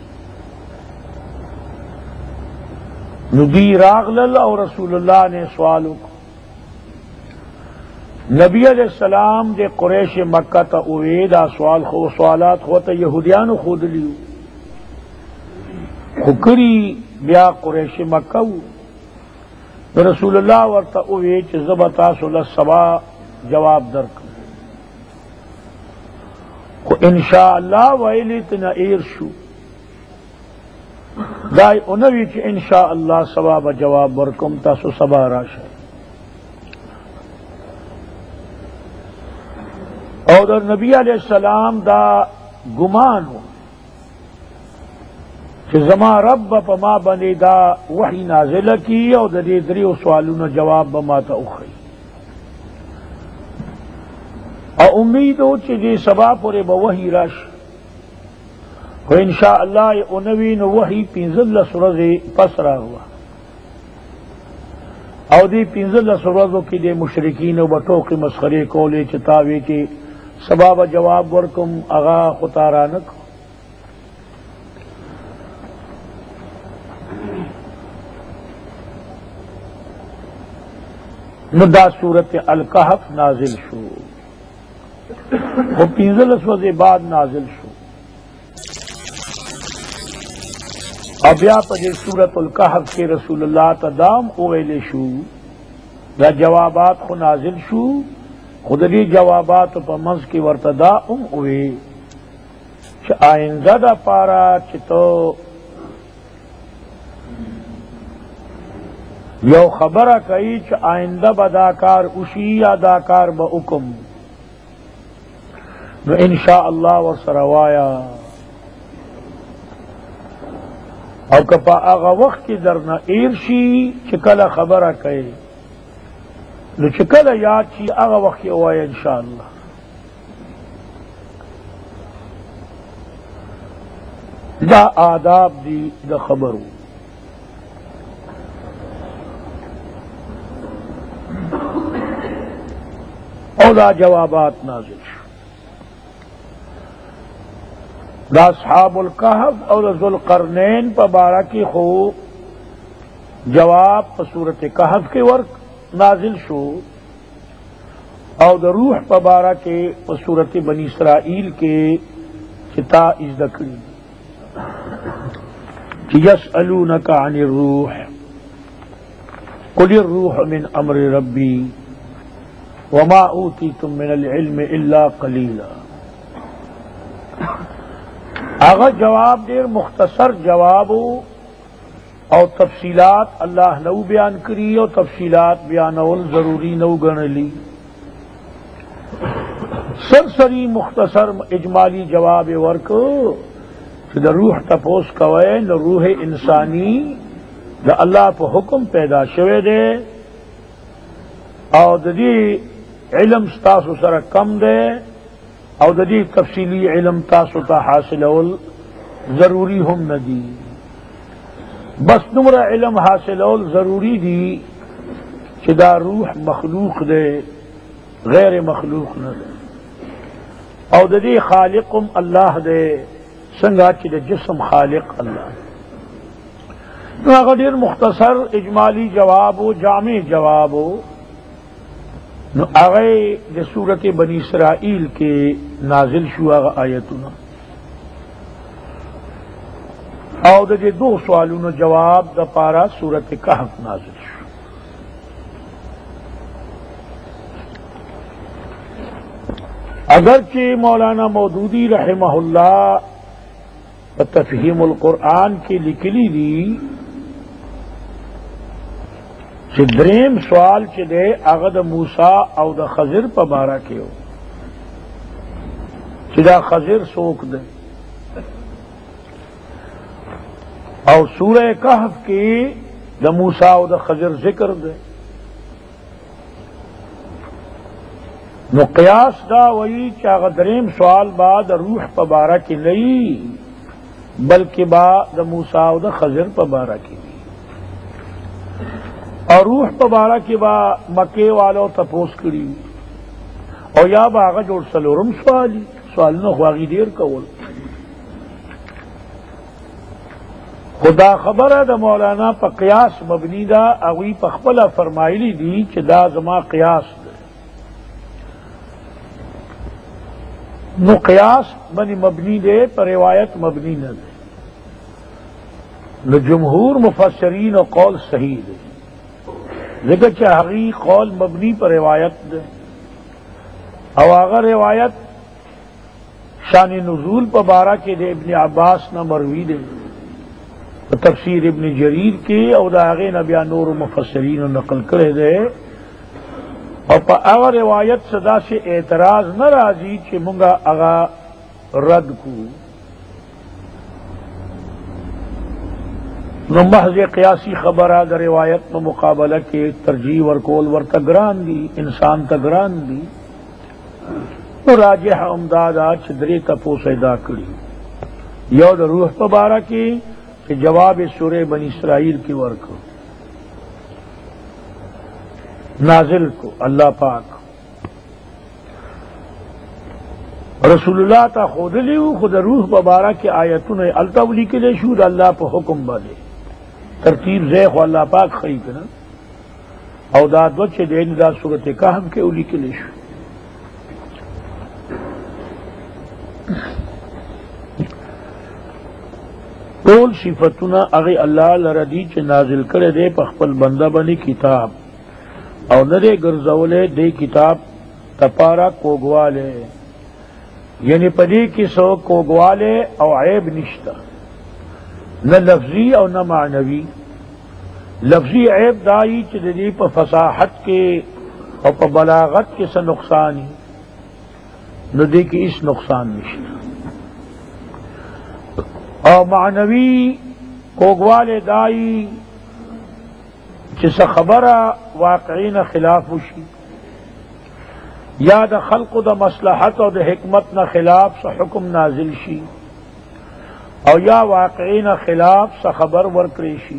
ندی راغلل اور رسول اللہ نے سوالو نبی علیہ السلام دے قریش مکہ تا اویدہ سوالات خوتا یہودیانو خود لیو خکری بیا قریش مکہ رسول اللہ ورطا اوید چی زبتا صلی سبا جواب درک خو انشاءاللہ ویلی تنا ایر شو دائی انوی چی انشاءاللہ سبا با جواب برکم تاسو سبا راشا اور در نبی علیہ السلام دا گمانو کہ زما رب پما بنے دا وحی نازل کی اور دری دری سوالوں جواب بما تا اخری اور امید ہو چی سبا پورے بوحی رش و انشاءاللہ انوین وحی پینزل سرز پسرا ہوا اور دی پینزل سرزوں کی دے مشرکین و بٹو کے مسخرے کولے چتاوے کے سباب جواب ورکم اغا خطارانک ندا صورت الکہف نازل شو وہ پینزل اسوز بعد نازل شو اب یا پجے صورت الکہف کے رسول اللہ تدام اویل شو دا جوابات خو نازل شو خودلی جوابات پا منز کی ورتدا ہوئے چھ آئندہ دا پارا چھ تو یو خبر کئی چھ آئندہ با داکار اسی یا داکار با اکم نو انشاءاللہ ورسروایا او کپا آغا وقت کی درنا ایرشی چکل خبر کئی نو چکل یاد چی آغا وقت ہوئے انشاءاللہ دا آداب دی دا خبرو او دا جوابات نازل شو دا اصحاب الکہف او دا ذوالقرنین پا بارہ کی خو جواب پا صورت کہف کے ورک نازل شو او دا روح پا بارہ کے پا صورت بنی اسرائیل کے چتا از دکڑی یسألونک عن الروح قل الروح من امر ربی وما اوتیتم من العلم الا قلیلا آغا جواب دیر مختصر جوابو اور تفصیلات اللہ نو بیان کری اور تفصیلات بیانول ضروری نو گنلی سرسری مختصر اجمالی جواب ورک دا روح تپوس کوئے نہ روح انسانی دا اللہ پہ حکم پیدا شوے دے اور دی علم ستاسو سر کم دے اور دی تفصیلی علم تاسو تا حاصل ضروری ہم ندی بس نمرہ علم حاصل ضروری دی کہ دا روح مخلوق دے غیر مخلوق نہ دے اور دی خالقم اللہ دے سنگا چی جسم خالق اللہ غدیر مختصر اجمالی جواب و جامع جواب نو اغی دے صورت بنی اسرائیل کے نازل شو اغا آیتنا او دے دو سوالوں جواب دا پارا صورت کہف نازل شو اگرچہ مولانا مودودی رحمہ اللہ تفہیم القرآن کی لکلی دی چھ دریم سوال چھ دے اغد موسیٰ او دا خضر پا بارا کیو چھ دا خضر سوک دے او سورہ کہف کی دا موسیٰ او دا خضر ذکر دے نو قیاس دا وہی چاغ دریم سوال بعد روح پبارہ کی نہیں بلکہ با دا موسیٰ و دا خضر پبارہ کی نہیں اور روح پبارہ کی با مکے والو تپوس کری اور یا با آغا جوڑ سلورم سوال نو خواغی دیر کول خدا خبر دا مولانا پا قیاس مبنی دا اگوی پا خپلا فرمائلی دی چی دا زما قیاس دا نو قیاس بنی مبنی دے پر روایت مبنی نہ دے نو جمہور مفسرین و قول صحیح دے لیکن چاہی قول مبنی پر روایت دے او اگر روایت شان نزول پر بارہ کے دے ابن عباس نہ مروی دے تفسیر ابن جریر کے او دا آغے نبیان نور مفسرین و نقل کرے دے اور پا اغا روایت صدا سے اعتراض نہ راضی چھ منگا اغا رد کو نو محض قیاسی خبرہ دا روایت میں مقابلہ کے ترجیح ورکول ور تگران دی انسان تگران دی نو راجح امدادا چھ تپو سیدا کری یو دا روح پبارہ کی کہ جواب سورہ بنی اسرائیل کی ورکو نازل کو اللہ پاک رسول اللہ تا خود لیو خود روح ببارہ کے آیتوں نے التولی کے لئے شود اللہ پہ حکم بالے ترتیب زیخ و اللہ پاک خری کنا او داد وچے دین دا صورت کہم کے اولی کے لئے شود طول صفتنا اغی اللہ لردی چے نازل کرے دے پخپل بندہ بنی کتاب او نرے گرزولے دے کتاب تپارا کوگوالے یعنی پدی کی سو کوگوالے او عیب نشتا نہ لفظی او نہ معنوی لفظی عیب دائی چدی پا فصاحت کے او پا بلاغت کے سا نقصانی نہ دے کی اس نقصان نشتا او معنوی کوگوالے دائی جس خبرہ واقعین خلاف وشی یا دا خلق دا مصلحت او دا حکمت نہ خلاف سا حکم نازل شی او یا واقعین خلاف سا خبر ورکریشی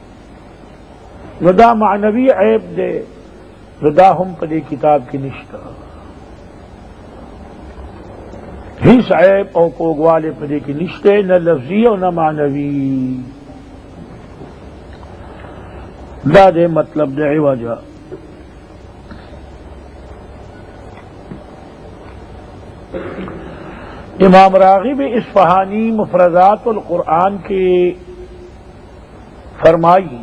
دا معنوی عیب دے دا ہم پدے کتاب کی نشتا ہیس عیب او کوگوالے پدے کی نشتے نہ لفظی او نہ معنوی دا دے مطلب دے عوجہ امام راغب اصفہانی مفردات القرآن کے فرمائی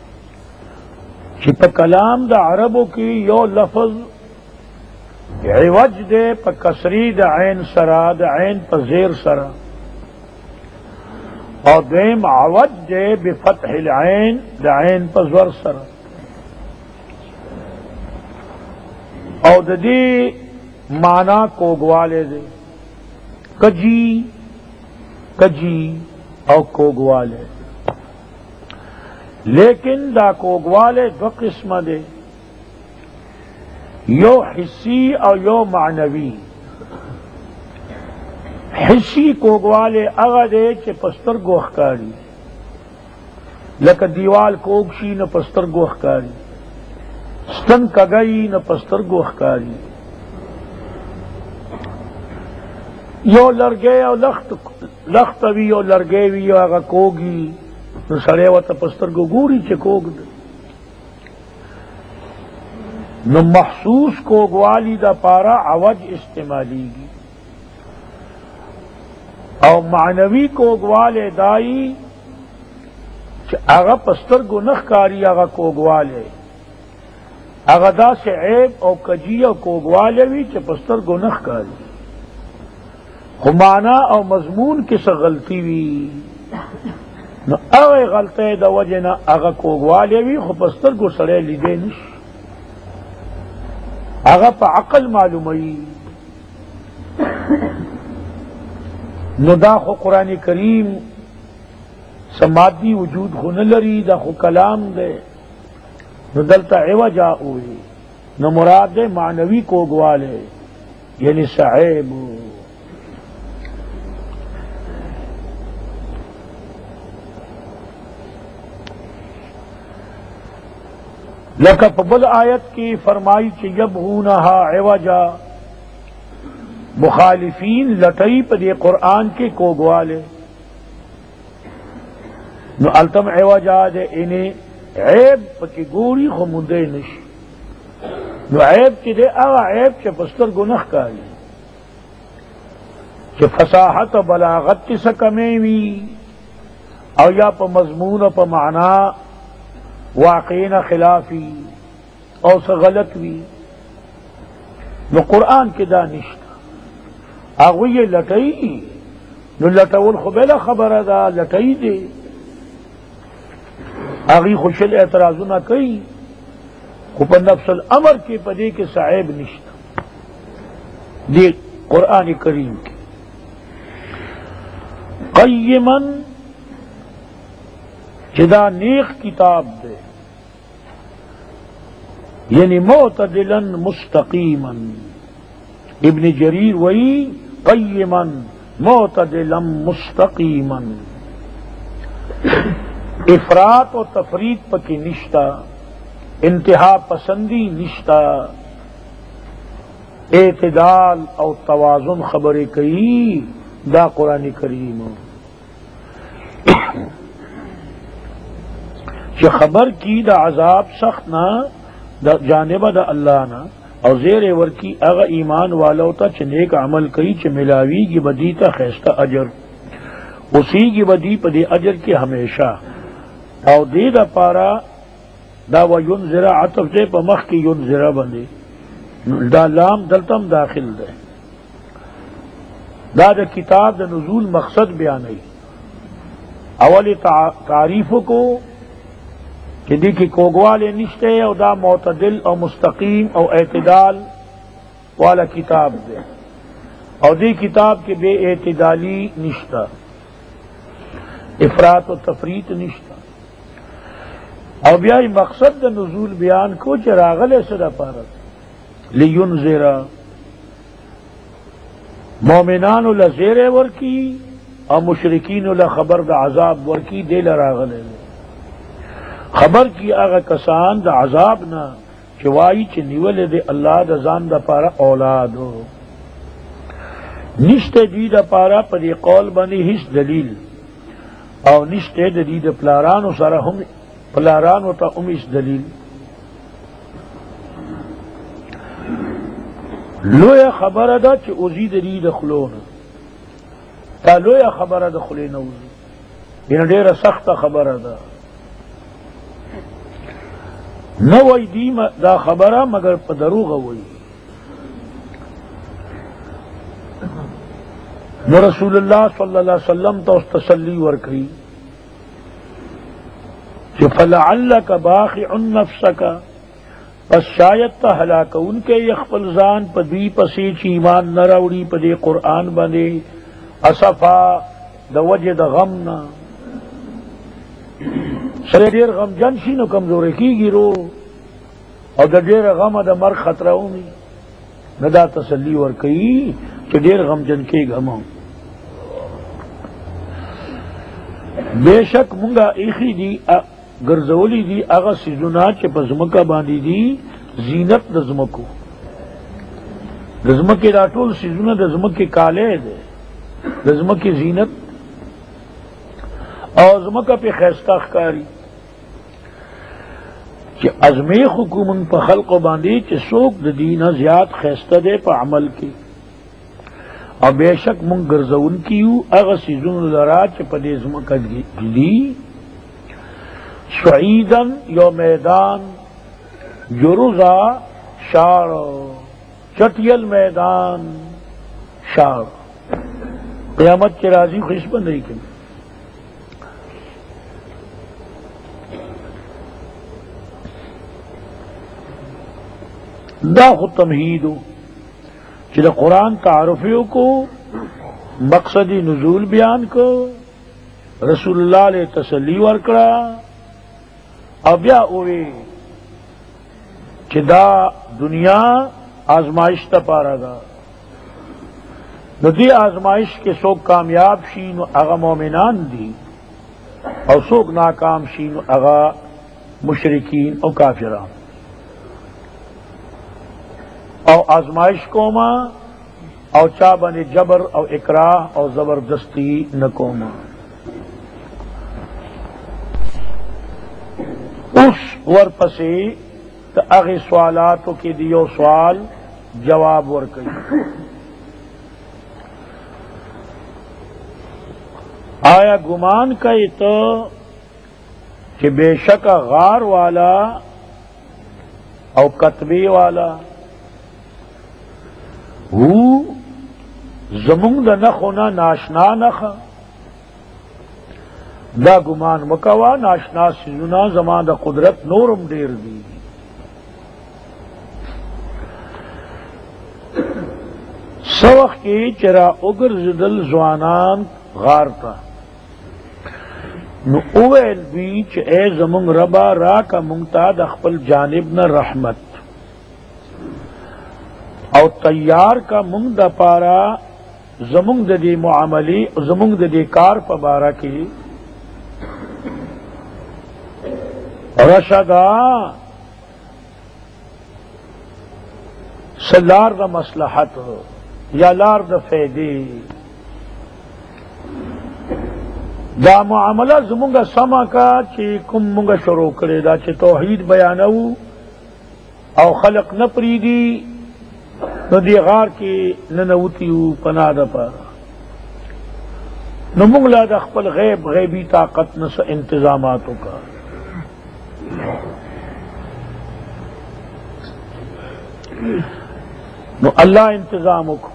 کہ پا کلام دا عربوں کی یو لفظ عوج دے پا کسری دا عین سرا دا عین پا زیر سرا اور دیم عوج دے بفتح العین دا عین پا زور سرا اور دا دی معنی کوگوالے دے کجی کجی او کوگوالے لیکن دا کوگوالے دو قسم دے یو حسی او یو معنوی حسی کوگوالے اغا دے چے پستر گوخکاری لکہ دیوال کوگشی نہ پستر گوخکاری ستن کگئی نہ پستر گوخکاری یو لرگے او لخت وی او لرگے وی او اغا کوگی نو سڑے و تا پستر گو گوری چے کوگ دے نو محسوس کوگوالی دا پارا عوج استعمالی گی او معنوی کوگوالے دائی چے اغا پستر گو نخکاری اغا کوگوالے اغا دا سے عیب او کجی او کوگوالے وی چے پستر گو نخکاری خمانا او مضمون کس غلطی وی نو اغا غلطے دا وجنا اغا کوگوالے وی خو پستر گو سڑے لیدے نش اغا پا عقل معلومی نو دا خو قرآن کریم سمادی وجود خو نلری دا خو کلام دے نو دلتا عوجا ہوئی نو مراد دے معنوی کوگوالے یعنی صعیب. لکه په بل آیت کی فرمائی چې یبغونها عوجا، مخالفین لټئی په دې قرآن کې کوګواله، نو التم عوجا دے انہیں عیب پکی گوری خو مندے نشی. نو عیب چی دے اغا عیب چی پستر گناہ کاری چی فصاحت و بلاغت کی سکمیں وی او یا پا مضمون و پا معنی واقعین خلافی او سا غلط وی. نو قرآن کی دانشتا اغوی لٹئی، نو لٹول خو بلا خبر دا لٹئی دے آغی خوشل اعتراضنا کئی، خو پا نفس الامر کے پدے کے صعیب نشتا دی قرآن کریم کے. قیمن جدا نیک کتاب دے، یعنی معتدلا مستقیما. ابن جریر وہی قیمن معتدلا مستقیما، افراط و تفریط پکی نشتا، انتہا پسندی نشتا، اعتدال او توازن خبریں کئی دا قرآن کریم. کہ خبر کی دا عذاب سخت نہ دا جانب دا اللہ نا، اور زیر ور کی اغا ایمان والا تا چ نیک عمل کئی چ ملاوی کی بدی تا خیستہ اجر، اسی کی بدی پدی اجر کی ہمیشہ. او دی دا پارا دا و ینذرا عطف دے پا مخ کی ینذرا بندے، دا لام دلتم داخل دے. دا کتاب دا نزول مقصد بیانی. اول تعریف کو کہ دی کی کوگوالے نشتے او دا معتدل او مستقیم او اعتدال والا کتاب دے، او دی کتاب کے بے اعتدالی نشتا، افراط و تفریط نشتا. او بیائی مقصد دا نزول بیان کو چراغل صدا پارت لینذرا، مومنان لزیر ورکی اور مشرکین لخبر دا عذاب ورکی دے لراغل. خبر کی آغا کسان دا عذاب نا چوائی چ نیول دے اللہ دا زان دا پارا اولاد ہو، نشتے دی دا پارا پدی قول بنی ہس دلیل، او نشتے دی دا پلارانو سارا ہم پلارانو تا امیس دلیل. لویا خبر دا چی اوزی دلی دخلون تا لویا خبر دا خلین اوزی، یعنی دیر سخت خبر دا نوئی دی دا خبر مگر پا دروغ ہوئی. نو رسول اللہ صلی اللہ علیہ وسلم تا اس تسلی ورکری کہ فلعلک باخع نفسک، پس شاید تا ہلاک ان کے یخفل زان پا دی پسی چی ایمان نراوڑی پا دی قرآن بندے اصفا دا وجہ دا غمنا سرے دیر غم جنشی نو کمزورے کی گی رو، اور دا دیر غم دا مر خطرہ ہومی ندا تسلی ورکی کہ دیر غم جن کے غموں. بے شک منگا ایخی دی گرزولی دی اغا سیزونا چے پا زمکا باندی دی زینت دا زمکو، دا زمکی دا طول سیزونا دا زمکی کالے دے، دا زمکی زینت اور زمکا پہ خیستہ کاری کہ ازمی حکومن پا خلق باندی چے سوک دا دینا زیاد خیستہ دے پا عمل کی. اور بے شک من گرزون کیو اغا سیزون لرا چے پا دے زمکا دی سعیدن یو میدان جرزا شار چٹیل میدان شار قیامت کے راضی خوش بن رہی کہ دا خود تمہید ہو چلے قرآن تعارفیوں کو مقصدی نزول بیان کو رسول اللہ علیہ تسلی ورکڑا اب یا اوے کہ دا دنیا آزمائش تا پارا دا نو دی آزمائش کے سوک کامیاب شی نو اغا مومنان دی اور سوک ناکام شی نو اغا مشرکین او کافران او آزمائش کوما او چا بن جبر او اکراہ او زبردستی نکوما. اس ورپسے تا اغی سوالاتو کی دیو سوال جواب ورکئی. آیا گمان کئی تو کہ بے شک غار والا او کتبی والا زمونگ دا نخونا ناشنا نخ دا گمان مکوا ناشنا سیزونا زمان دا قدرت نورم دیر دی. سوخ کی چرا اگر زدل زوانان غار تا نو اویل بیچ اے زمونگ ربا را کا منگتا دا خپل جانب نا رحمت او تیار کا منگ دا پارا زمونگ دا دی معاملی زمونگ دا دی کار پا بارا کی رشدا سلار دا مصلحت یا لار دا فیدی دا معاملہ زمونگا سما کا چی کم منگا شروع کرے دا چی توحید بیانو او خلق نپریدی نو دی غار کی ننوتیو پناہ دا پا نو منگلا دا خپل غیبی طاقت نس انتظاماتو کا نو اللہ انتظامو کو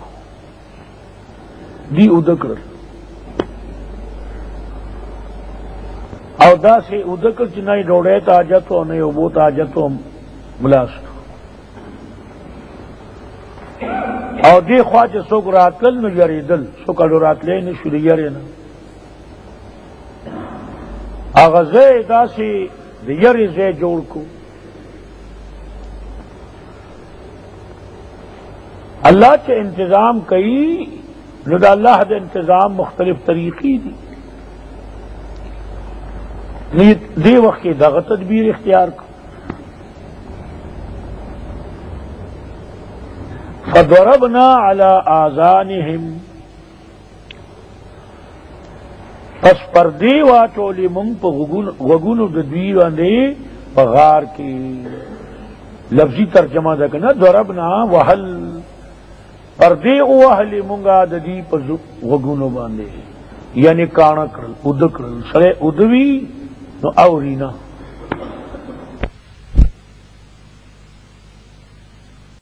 دی ادکر او دا سے ادکر چی نئی ڈوڑیت آجتو نئی عبوت آجتو ملاستو او دی خواہ چی سوک راتل نو یری دل سوک اڈو راتلے نشو دی یری نا آغا زی دا سی دی یری زی جوڑ کو اللہ چی انتظام کئی نو دا اللہ دا انتظام مختلف طریقی دی دی وقت کی دغت تدبیر اختیار کو فضربنا على آذانهم پس پردی واچولی منگ پا غگونو دوی واندے بغار کی لفظی ترجمہ دکنا ضربنا وحل پردی وحلی منگا دی پا غگونو باندے یعنی کانا کرل اد کرل سرے ادوی نو اورینا